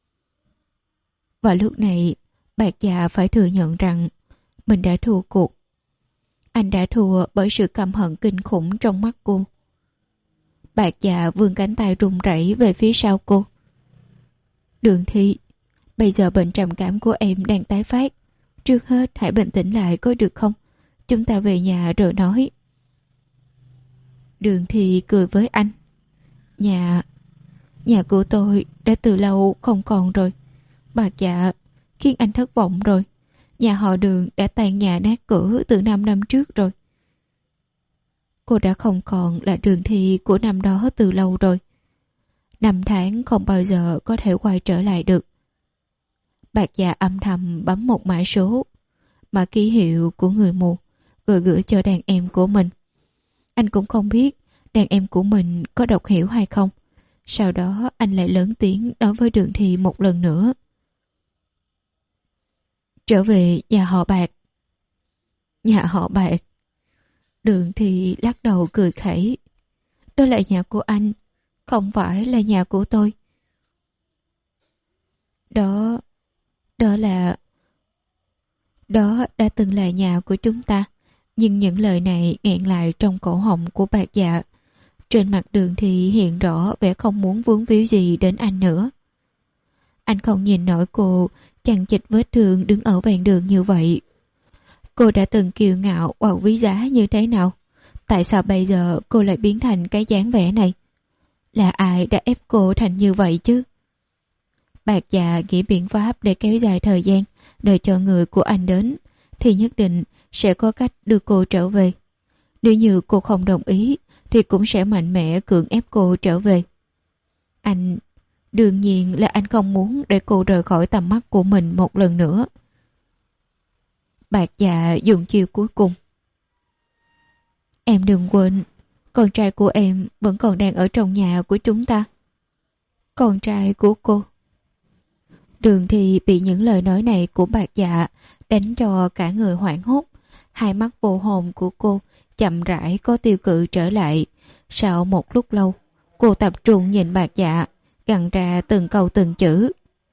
Và lúc này, Bạc Dạ phải thừa nhận rằng mình đã thua cuộc. Anh đã thua bởi sự căm hận kinh khủng trong mắt cô. Bạc Dạ vươn cánh tay run rẩy về phía sau cô. Đường Thi, bây giờ bệnh trầm cảm của em đang tái phát. Trước hết hãy bình tĩnh lại có được không? Chúng ta về nhà rồi nói. Đường Thi cười với anh. Nhà... Nhà của tôi đã từ lâu không còn rồi. Bạc Dạ khiến anh thất vọng rồi. Nhà họ Đường đã tan nhà nát cửa từ năm năm trước rồi. Cô đã không còn là Đường Thi của năm đó từ lâu rồi. Năm tháng không bao giờ có thể quay trở lại được. Bạc Dạ âm thầm bấm một mã số, mã ký hiệu của người mù, rồi gửi cho đàn em của mình. Anh cũng không biết đàn em của mình có đọc hiểu hay không. Sau đó anh lại lớn tiếng nói với Đường Thi một lần nữa. Trở về nhà họ Bạc. Nhà họ Bạc. Đường Thi lắc đầu cười khẩy. Đó là nhà của anh, không phải là nhà của tôi. Đó... Đó là... Đó đã từng là nhà của chúng ta. Nhưng những lời này nghẹn lại trong cổ họng của Bạc Dạ. Trên mặt Đường Thi hiện rõ vẻ không muốn vướng víu gì đến anh nữa. Anh không nhìn nổi cô chằng chịt vết thương đứng ở ven đường như vậy. Cô đã từng kiêu ngạo hoặc quý giá như thế nào? Tại sao bây giờ cô lại biến thành cái dáng vẻ này? Là ai đã ép cô thành như vậy chứ? Bạc Dạ nghĩ biện pháp để kéo dài thời gian, đợi cho người của anh đến, thì nhất định sẽ có cách đưa cô trở về. Nếu như cô không đồng ý, thì cũng sẽ mạnh mẽ cưỡng ép cô trở về. Anh... Đương nhiên là anh không muốn để cô rời khỏi tầm mắt của mình một lần nữa. Bạc Dạ dùng chiêu cuối cùng. Em đừng quên, con trai của em vẫn còn đang ở trong nhà của chúng ta. Con trai của cô. Đường Thi bị những lời nói này của Bạc Dạ đánh cho cả người hoảng hốt. Hai mắt vô hồn của cô chậm rãi có tiêu cự trở lại. Sau một lúc lâu, cô tập trung nhìn Bạc Dạ, gằn ra từng câu từng chữ.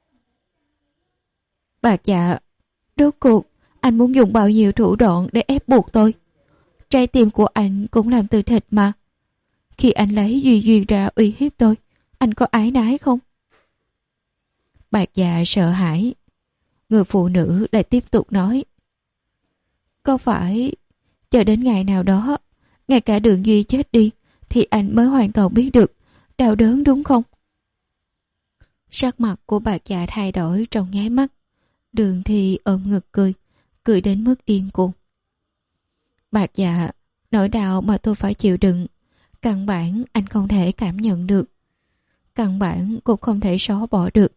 Bạc Dạ, rốt cuộc anh muốn dùng bao nhiêu thủ đoạn để ép buộc tôi? Trái tim của anh cũng làm từ thịt mà. Khi anh lấy Duy Duy ra uy hiếp tôi, anh có ái nái không? Bạc Dạ sợ hãi. Người phụ nữ lại tiếp tục nói. Có phải chờ đến ngày nào đó, ngay cả Đường Duy chết đi, thì anh mới hoàn toàn biết được đau đớn đúng không? Sắc mặt của Bạc Dạ thay đổi trong nháy mắt. Đường Thi ôm ngực cười, cười đến mức điên cuồng. Bạc Dạ, nỗi đau mà tôi phải chịu đựng, căn bản anh không thể cảm nhận được. căn bản cũng không thể xóa bỏ được.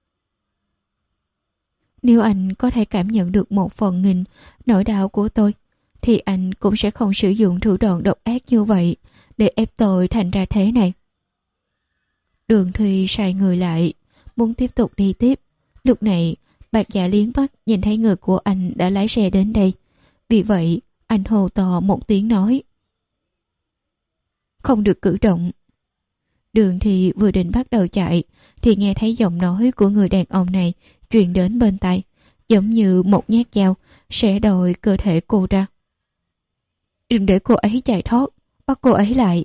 Nếu anh có thể cảm nhận được một phần nghìn nỗi đau của tôi, thì anh cũng sẽ không sử dụng thủ đoạn độc ác như vậy để ép tôi thành ra thế này. Đường Thùy xoay người lại, muốn tiếp tục đi tiếp. Lúc này, Bạc Dạ liếc mắt nhìn thấy người của anh đã lái xe đến đây. Vì vậy, anh hô to một tiếng nói: "Không được cử động." Đường Thùy vừa định bắt đầu chạy, thì nghe thấy giọng nói của người đàn ông này truyền đến bên tai, giống như một nhát dao xẻ đôi cơ thể cô ra. "Đừng để cô ấy chạy thoát, bắt cô ấy lại."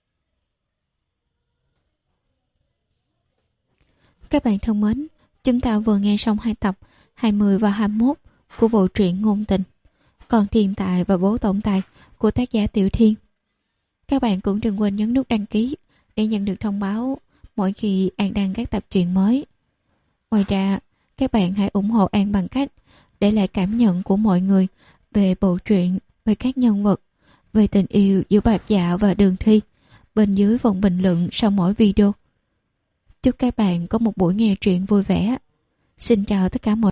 Các bạn thân mến, chúng ta vừa nghe xong hai tập hai mươi và hai mươi mốt của bộ truyện Ngôn Tình, Còn Thiên Tài và Bố Tổng Tài của tác giả Tiểu Thiên. Các bạn cũng đừng quên nhấn nút đăng ký để nhận được thông báo mỗi khi An đăng các tập truyện mới. Ngoài ra, các bạn hãy ủng hộ An bằng cách để lại cảm nhận của mọi người về bộ truyện, về các nhân vật, về tình yêu giữa Bạc Dạ và Đường Thi bên dưới phần bình luận sau mỗi video. Chúc các bạn có một buổi nghe truyện vui vẻ. Xin chào tất cả mọi người.